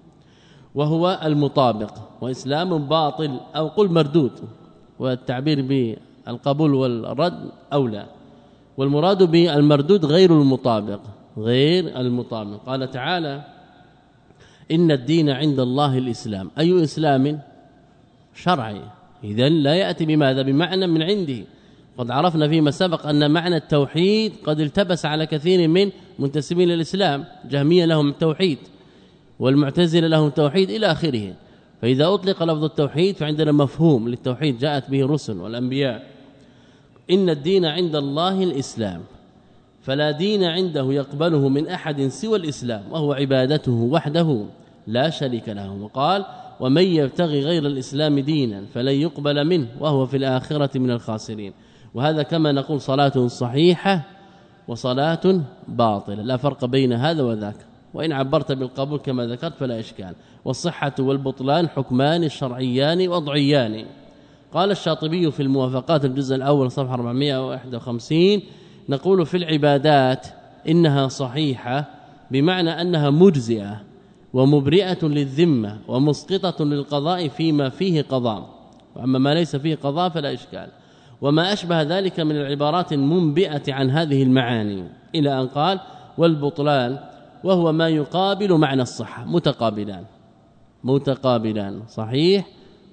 وهو المطابق، وإسلام باطل أو قل مردود، والتعبير بالقبول والرد أولى، والمراد بالمردود غير المطابق، غير المطابق. قال تعالى: إن الدين عند الله الإسلام. أي إسلام؟ شرعي، إذن لا يأتي بماذا؟ بمعنى من عنده. قد عرفنا فيما سبق أن معنى التوحيد قد التبس على كثير من منتسبين للإسلام، جهمية لهم توحيد والمعتزلة لهم توحيد إلى آخره. فإذا أطلق لفظ التوحيد فعندنا مفهوم للتوحيد جاءت به الرسل والأنبياء. إن الدين عند الله الإسلام، فلا دين عنده يقبله من أحد سوى الإسلام، وهو عبادته وحده لا شريك له. وقال: ومن يبتغي غير الإسلام دينا فلن يقبل منه وهو في الآخرة من الخاسرين. وهذا كما نقول صلاة صحيحة وصلاة باطلة، لا فرق بين هذا وذاك، وإن عبرت بالقبول كما ذكرت فلا إشكال. والصحة والبطلان حكمان شرعيان وضعيان. قال الشاطبي في الموافقات الجزء الأول صفحة أربعمائة وواحد وخمسين: نقول في العبادات إنها صحيحة بمعنى أنها مجزئة ومبرئة للذمة ومسقطة للقضاء فيما فيه قضاء، وأما ما ليس فيه قضاء فلا إشكال. وما أشبه ذلك من العبارات المنبئة عن هذه المعاني، إلى أن قال: والبطلان وهو ما يقابل معنى الصحة، متقابلان متقابلان صحيح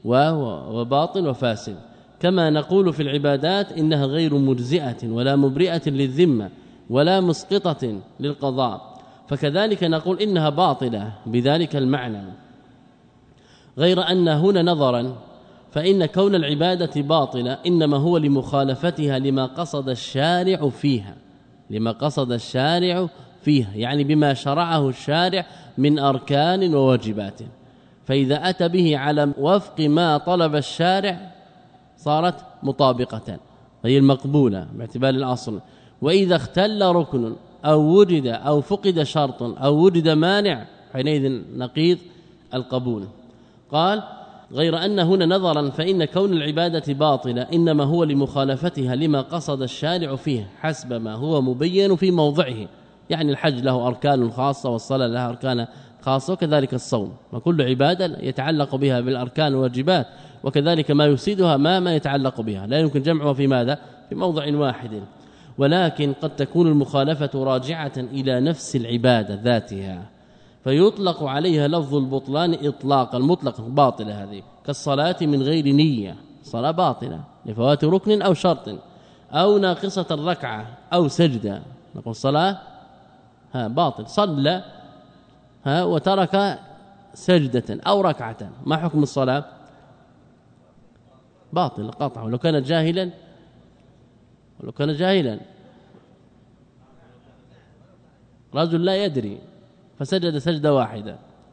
وباطل وفاسد. كما نقول في العبادات إنها غير مجزئة ولا مبرئة للذمة ولا مسقطة للقضاء، فكذلك نقول إنها باطلة بذلك المعنى، غير أن هنا نظرا فإن كون العبادة باطلة إنما هو لمخالفتها لما قصد الشارع فيها لما قصد الشارع فيها يعني بما شرعه الشارع من أركان وواجبات، فإذا أتى به على وفق ما طلب الشارع صارت مطابقة هي المقبولة باعتبار الأصل. وإذا اختل ركن أو وجد أو فقد شرط أو وجد مانع حينئذ نقيض القبول. قال غير أن هنا نظرا فإن كون العبادة باطلة إنما هو لمخالفتها لما قصد الشارع فيه حسب ما هو مبين في موضعه، يعني الحج له أركان خاصة والصلاة لها أركان خاصة وكذلك الصوم، وكل عبادة يتعلق بها بالأركان والواجبات، وكذلك ما يفسدها ما ما يتعلق بها لا يمكن جمعها في ماذا في موضع واحد. ولكن قد تكون المخالفة راجعة إلى نفس العبادة ذاتها فيطلق عليها لفظ البطلان إطلاقا المطلق باطلة هذه كالصلاة من غير نية، صلاة باطلة لفوات ركن أو شرط أو ناقصة الركعة أو سجدة، نقول صلاة ها باطل صلى ها وترك سجدة أو ركعة، ما حكم الصلاة؟ باطل قطعا ولو كان جاهلا ولو كان جاهلا رجل لا يدري فسجد سجدة واحدة.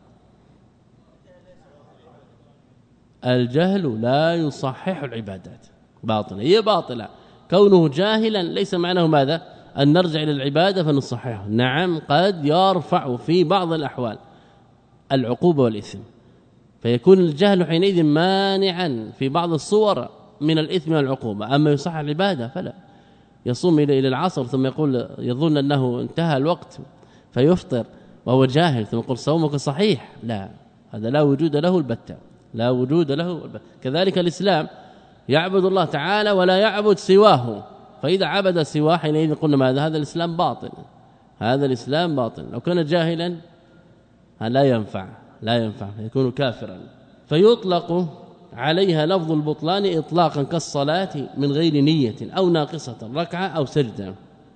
الجهل لا يصحح العبادات باطلة هي باطلة، كونه جاهلا ليس معناه ماذا أن نرجع إلى العبادة فنصححها، نعم قد يرفع في بعض الأحوال العقوبة والإثم فيكون الجهل حينئذ مانعا في بعض الصور من الإثم والعقوبة، أما يصحح العبادة فلا. يصوم إلى العصر ثم يقول يظن أنه انتهى الوقت فيفطر وهو جاهل ثم يقول صومك صحيح، لا هذا لا وجود له البتة لا وجود له البتة. كذلك الإسلام يعبد الله تعالى ولا يعبد سواه، فإذا عبد سواه حينئذ قلنا ماذا هذا الإسلام باطل هذا الإسلام باطل، لو كان جاهلا لا ينفع لا ينفع يكون كافرا. فيطلق عليها لفظ البطلان إطلاقا كالصلاة من غير نية أو ناقصة ركعة أو سجدة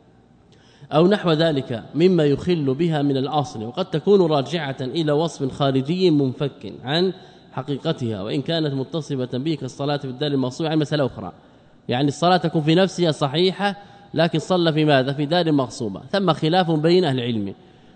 أو نحو ذلك مما يخل بها من الأصل، وقد تكون راجعة إلى وصف خارجي منفك عن حقيقتها وإن كانت متصفة به كالصلاة في الدار المغصوبة عن مسألة أخرى، يعني الصلاة تكون في نفسها صحيحة لكن صلى في ماذا في دار مغصوبة، ثم خلاف بين أهل العلم،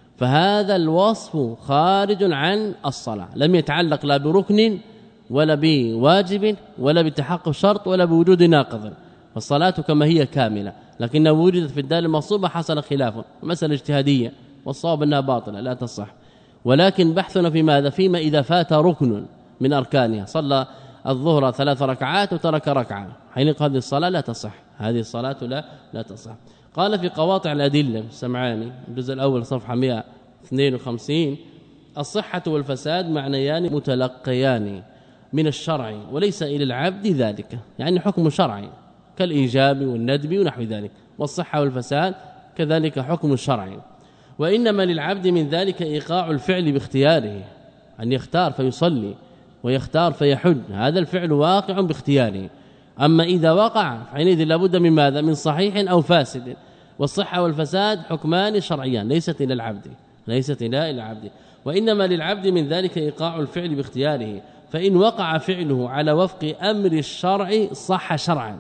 فهذا الوصف خارج عن الصلاة لم يتعلق لا بركن ولا بواجب ولا بتحقق شرط ولا بوجود ناقض، فالصلاة كما هي كاملة، لكنها وجدت في الدار المغصوبة حصل خلاف مسألة اجتهادية والصواب أنها باطلة لا تصح. ولكن بحثنا في ماذا فيما إذا فات ركن من أركانها، صلى الظهر ثلاث ركعات وترك ركعة حين هذه الصلاة لا تصح هذه الصلاة لا لا تصح. قال في قواطع الأدلة السمعاني الجزء الأول صفحة مئة واثنين وخمسين الصحة والفساد معنيان متلقيان من الشرع وليس إلى العبد ذلك، يعني حكم شرعي كالإيجاب والندب ونحو ذلك، والصحة والفساد كذلك حكم شرعي، وإنما للعبد من ذلك إيقاع الفعل باختياره، أن يختار فيصلي ويختار فيحج، هذا الفعل واقع باختياره. أما إذا وقع حينئذ لابد من ماذا من صحيح أو فاسد، والصحة والفساد حكمان شرعيان ليست إلى العبد ليست إلى العبد، وإنما للعبد من ذلك إيقاع الفعل باختياره، فإن وقع فعله على وفق أمر الشرع صح شرعا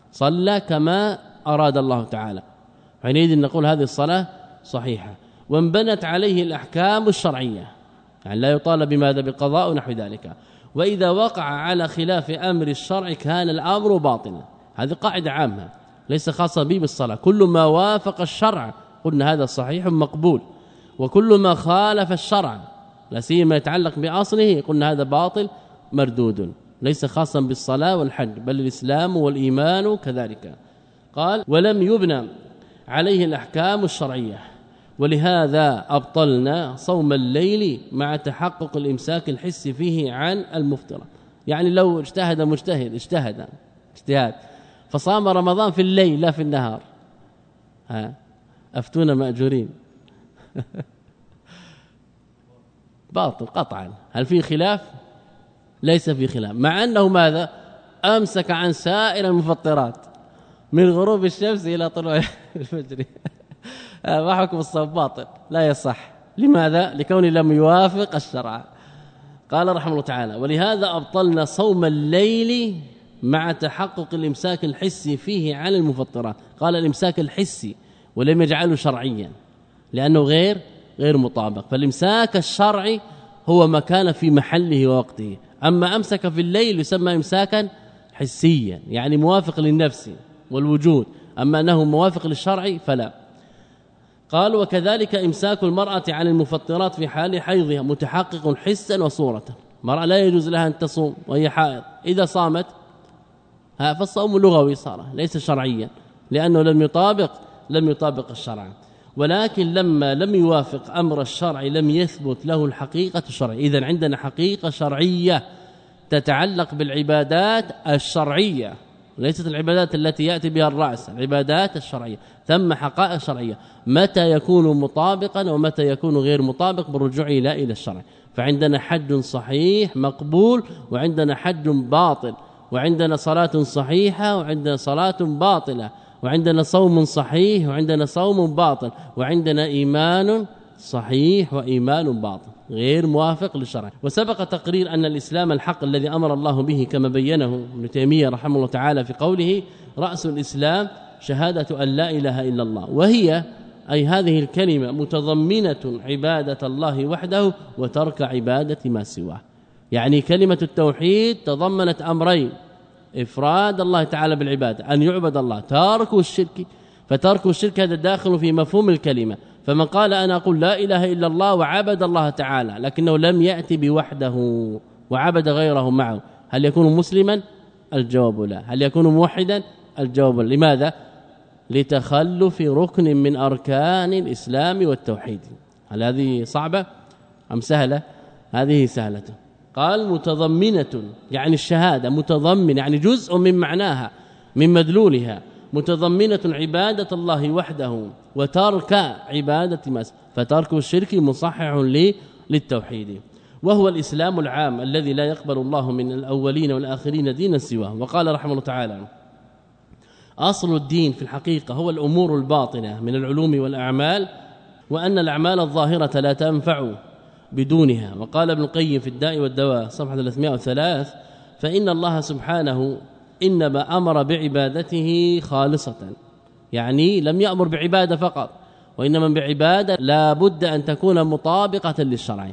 صلى كما أراد الله تعالى، حينئذ نقول هذه الصلاة صحيحة، وانبنت عليه الأحكام الشرعية يعني لا يطالب بماذا بالقضاء ونحو ذلك. وإذا وقع على خلاف أمر الشرع كان الأمر باطلا، هذه قاعدة عامة ليس خاصة به بالصلاة، كل ما وافق الشرع قلنا هذا صحيح مقبول، وكل ما خالف الشرع لا سيما يتعلق بأصله قلنا هذا باطل مردود، ليس خاصا بالصلاة والحج بل الإسلام والإيمان كذلك. قال ولم يبنى عليه الأحكام الشرعية، ولهذا أبطلنا صوم الليل مع تحقق الإمساك الحسي فيه عن المفطرة، يعني لو اجتهد مجتهد اجتهد اجتهاد فصام رمضان في الليل لا في النهار ها أفتونا مأجورين باطل قطعا. هل في خلاف؟ ليس في خلاف، مع أنه ماذا أمسك عن سائر المفطرات من غروب الشمس إلى طلوع الفجر ما حكم الصوم باطل لا يصح، لماذا؟ لكونه لم يوافق الشرع. قال رحمه الله تعالى ولهذا أبطلنا صوم الليل مع تحقق الإمساك الحسي فيه على المفطرات. قال الإمساك الحسي ولم يجعله شرعيا لأنه غير غير مطابق، فالإمساك الشرعي هو ما كان في محله ووقته، أما أمسك في الليل يسمى إمساكا حسيا يعني موافق للنفس والوجود، أما أنه موافق للشرع فلا. قال وكذلك إمساك المرأة عن المفطرات في حال حيضها متحقق حسا وصورة. المرأة لا يجوز لها أن تصوم وهي حائض، إذا صامت ها فالصوم لغوي صار ليس شرعيا لأنه لم يطابق لم يطابق الشرع، ولكن لما لم يوافق أمر الشرع لم يثبت له الحقيقة الشرعية. إذن عندنا حقيقة شرعية تتعلق بالعبادات الشرعية، ليست العبادات التي يأتي بها الرأس، العبادات الشرعية ثم حقائق شرعية متى يكون مطابقا ومتى يكون غير مطابق بالرجوع إلى إلى الشرع. فعندنا حج صحيح مقبول، وعندنا حج باطل، وعندنا صلاة صحيحة وعندنا صلاة باطلة، وعندنا صوم صحيح وعندنا صوم باطل، وعندنا إيمان صحيح وإيمان باطل غير موافق للشرع. وسبق تقرير أن الإسلام الحق الذي أمر الله به كما بينه ابن تيمية رحمه الله تعالى في قوله رأس الإسلام شهادة أن لا إله إلا الله، وهي أي هذه الكلمة متضمنة عبادة الله وحده وترك عبادة ما سواه. يعني كلمة التوحيد تضمنت أمرين: إفراد الله تعالى بالعبادة، أن يعبد الله، تارك الشرك، فترك الشرك هذا داخل في مفهوم الكلمة. فمن قال أنا أقول لا إله إلا الله وعبد الله تعالى لكنه لم يأتي بوحده وعبد غيره معه، هل يكون مسلما؟ الجواب لا. هل يكون موحدا؟ الجواب لا. لماذا؟ لتخلف ركن من أركان الإسلام والتوحيد. هل هذه صعبة أم سهلة؟ هذه سهلة. قال متضمنة يعني الشهادة متضمن يعني جزء من معناها من مدلولها، متضمنة عبادة الله وحده وترك عبادة ما سواه، فترك الشرك مصحح للتوحيد، وهو الإسلام العام الذي لا يقبل الله من الأولين والآخرين دينا سواه. وقال رحمه الله تعالى أصل الدين في الحقيقة هو الأمور الباطنة من العلوم والأعمال، وأن الأعمال الظاهرة لا تنفع بدونها. وقال ابن القيم في الداء والدواء صفحة ثلاثمائة وثلاثة فإن الله سبحانه إنما أمر بعبادته خالصة، يعني لم يأمر بعبادة فقط، وإنما بعبادة لا بد أن تكون مطابقة للشرع،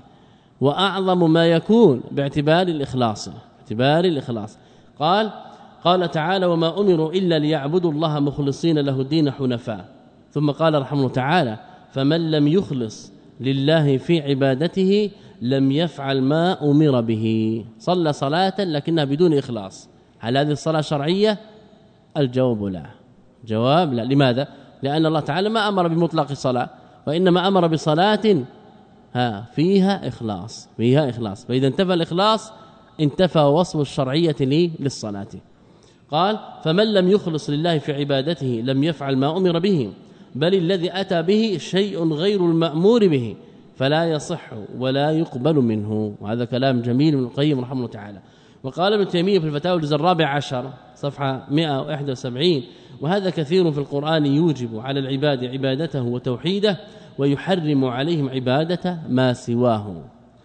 وأعظم ما يكون باعتبار الإخلاص باعتبار الإخلاص. قال قال تعالى وما أمروا إلا ليعبدوا الله مخلصين له الدين حنفاء. ثم قال رحمه الله تعالى فمن لم يخلص لله في عبادته لم يفعل ما أمر به. صلى صلاة لكنها بدون إخلاص، هل هذه الصلاة شرعية؟ الجواب لا. جواب لا. لماذا؟ لأن الله تعالى ما أمر بمطلق الصلاة، وإنما أمر بصلاة ها فيها إخلاص فيها إخلاص فإذا انتفى الإخلاص انتفى وصف الشرعية للصلاة. قال فمن لم يخلص لله في عبادته لم يفعل ما أمر به، بل الذي أتى به شيء غير المأمور به فلا يصح ولا يقبل منه. وهذا كلام جميل من القيم رحمه الله تعالى. وقال ابن تيمية في الفتاوى الجزء الرابع عشر صفحة مئة وواحد وسبعين وهذا كثير في القرآن يوجب على العباد عبادته وتوحيده ويحرم عليهم عبادة ما سواه.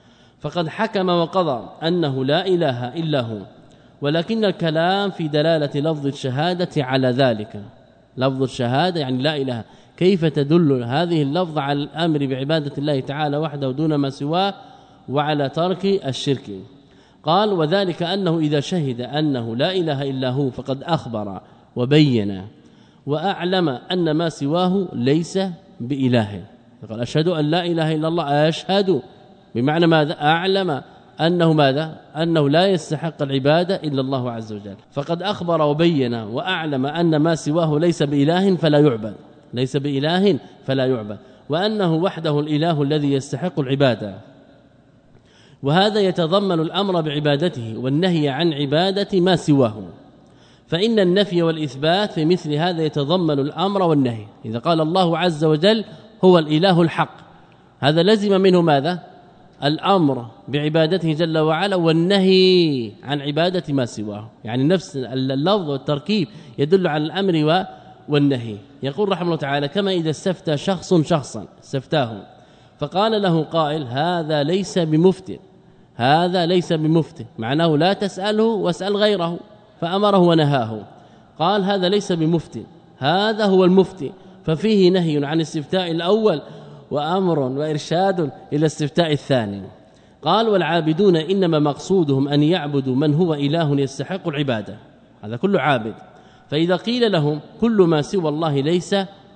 فقد حكم وقضى أنه لا إله إلا هو، ولكن الكلام في دلالة لفظ الشهادة على ذلك. لفظ الشهادة يعني لا إله، كيف تدل هذه اللفظ على الأمر بعبادة الله تعالى وحده دون ما سواه وعلى ترك الشرك؟ قال وذلك أنه إذا شهد أنه لا إله إلا هو فقد أخبر وبين وأعلم أن ما سواه ليس بإله. قال أشهد أن لا إله إلا الله، أشهد بمعنى ماذا؟ أعلم أنه ماذا؟ أنه لا يستحق العبادة إلا الله عز وجل. فقد أخبر وبين وأعلم أن ما سواه ليس بإله فلا يعبد ليس بإله فلا يعبد وأنه وحده الإله الذي يستحق العبادة. وهذا يتضمن الأمر بعبادته والنهي عن عبادة ما سواه، فإن النفي والإثبات في مثل هذا يتضمن الأمر والنهي. إذا قال الله عز وجل هو الإله الحق، هذا لزم منه ماذا؟ الأمر بعبادته جل وعلا والنهي عن عبادة ما سواه، يعني نفس اللفظ والتركيب يدل على الأمر والنهي. يقول رحمه الله تعالى كما إذا استفتى شخص شخصا استفتاه فقال له قائل هذا ليس بمفتٍ، هذا ليس بمفتي، معناه لا تسأله واسأل غيره، فأمره ونهاه. قال هذا ليس بمفتي، هذا هو المفتي، ففيه نهي عن استفتاء الأول وأمر وإرشاد إلى استفتاء الثاني. قال والعابدون إنما مقصودهم أن يعبدوا من هو إله يستحق العبادة، هذا كل عابد. فإذا قيل لهم كل ما سوى الله ليس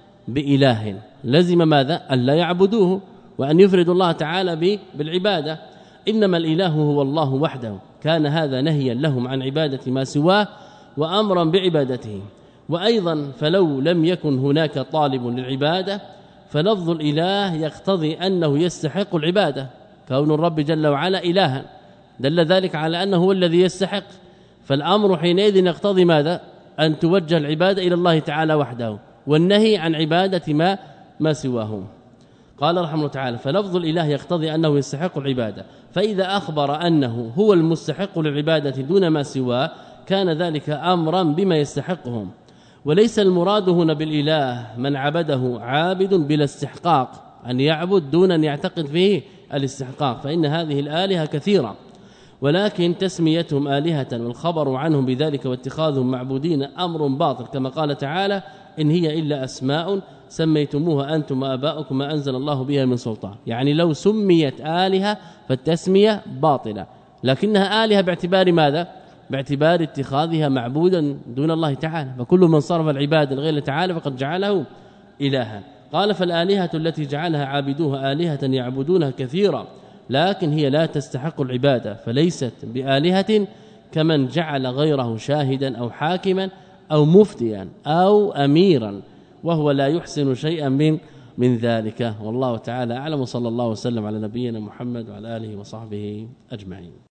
بإله لزم ماذا؟ أن لا يعبدوه وأن يفردوا الله تعالى بالعبادة. إنما الإله هو الله وحده، كان هذا نهيا لهم عن عبادة ما سواه وأمرا بعبادته. وأيضا فلو لم يكن هناك طالب للعبادة فلفظ الإله يقتضي أنه يستحق العبادة، كون الرب جل وعلا إلها دل ذلك على أنه هو الذي يستحق، فالأمر حينئذ يقتضي ماذا؟ أن توجه العبادة إلى الله تعالى وحده، والنهي عن عبادة ما ما سواه. قال رحمه الله تعالى فلفظ الإله يقتضي أنه يستحق العبادة، فإذا أخبر أنه هو المستحق للعبادة دون ما سواه كان ذلك أمرا بما يستحقهم. وليس المراد هنا بالإله من عبده عابد بلا استحقاق، أن يعبد دون أن يعتقد فيه الاستحقاق، فإن هذه الآلهة كثيرة، ولكن تسميتهم آلهة والخبر عنهم بذلك واتخاذهم معبودين أمر باطل، كما قال تعالى إن هي إلا أسماء سميتموها أنتم وآباؤكم ما أنزل الله بها من سلطان. يعني لو سميت آلهة فالتسمية باطلة، لكنها آلهة باعتبار ماذا؟ باعتبار اتخاذها معبودا دون الله تعالى، فكل من صرف العبادة لغير تعالى فقد جعله إلها. قال فالآلهة التي جعلها عابدوها آلهة يعبدونها كثيرا، لكن هي لا تستحق العبادة، فليست بآلهة كمن جعل غيره شاهدا أو حاكما أو مفتيا أو أميرا وهو لا يحسن شيئا من من ذلك. والله تعالى أعلم، وصلى الله وسلم على نبينا محمد وعلى آله وصحبه أجمعين.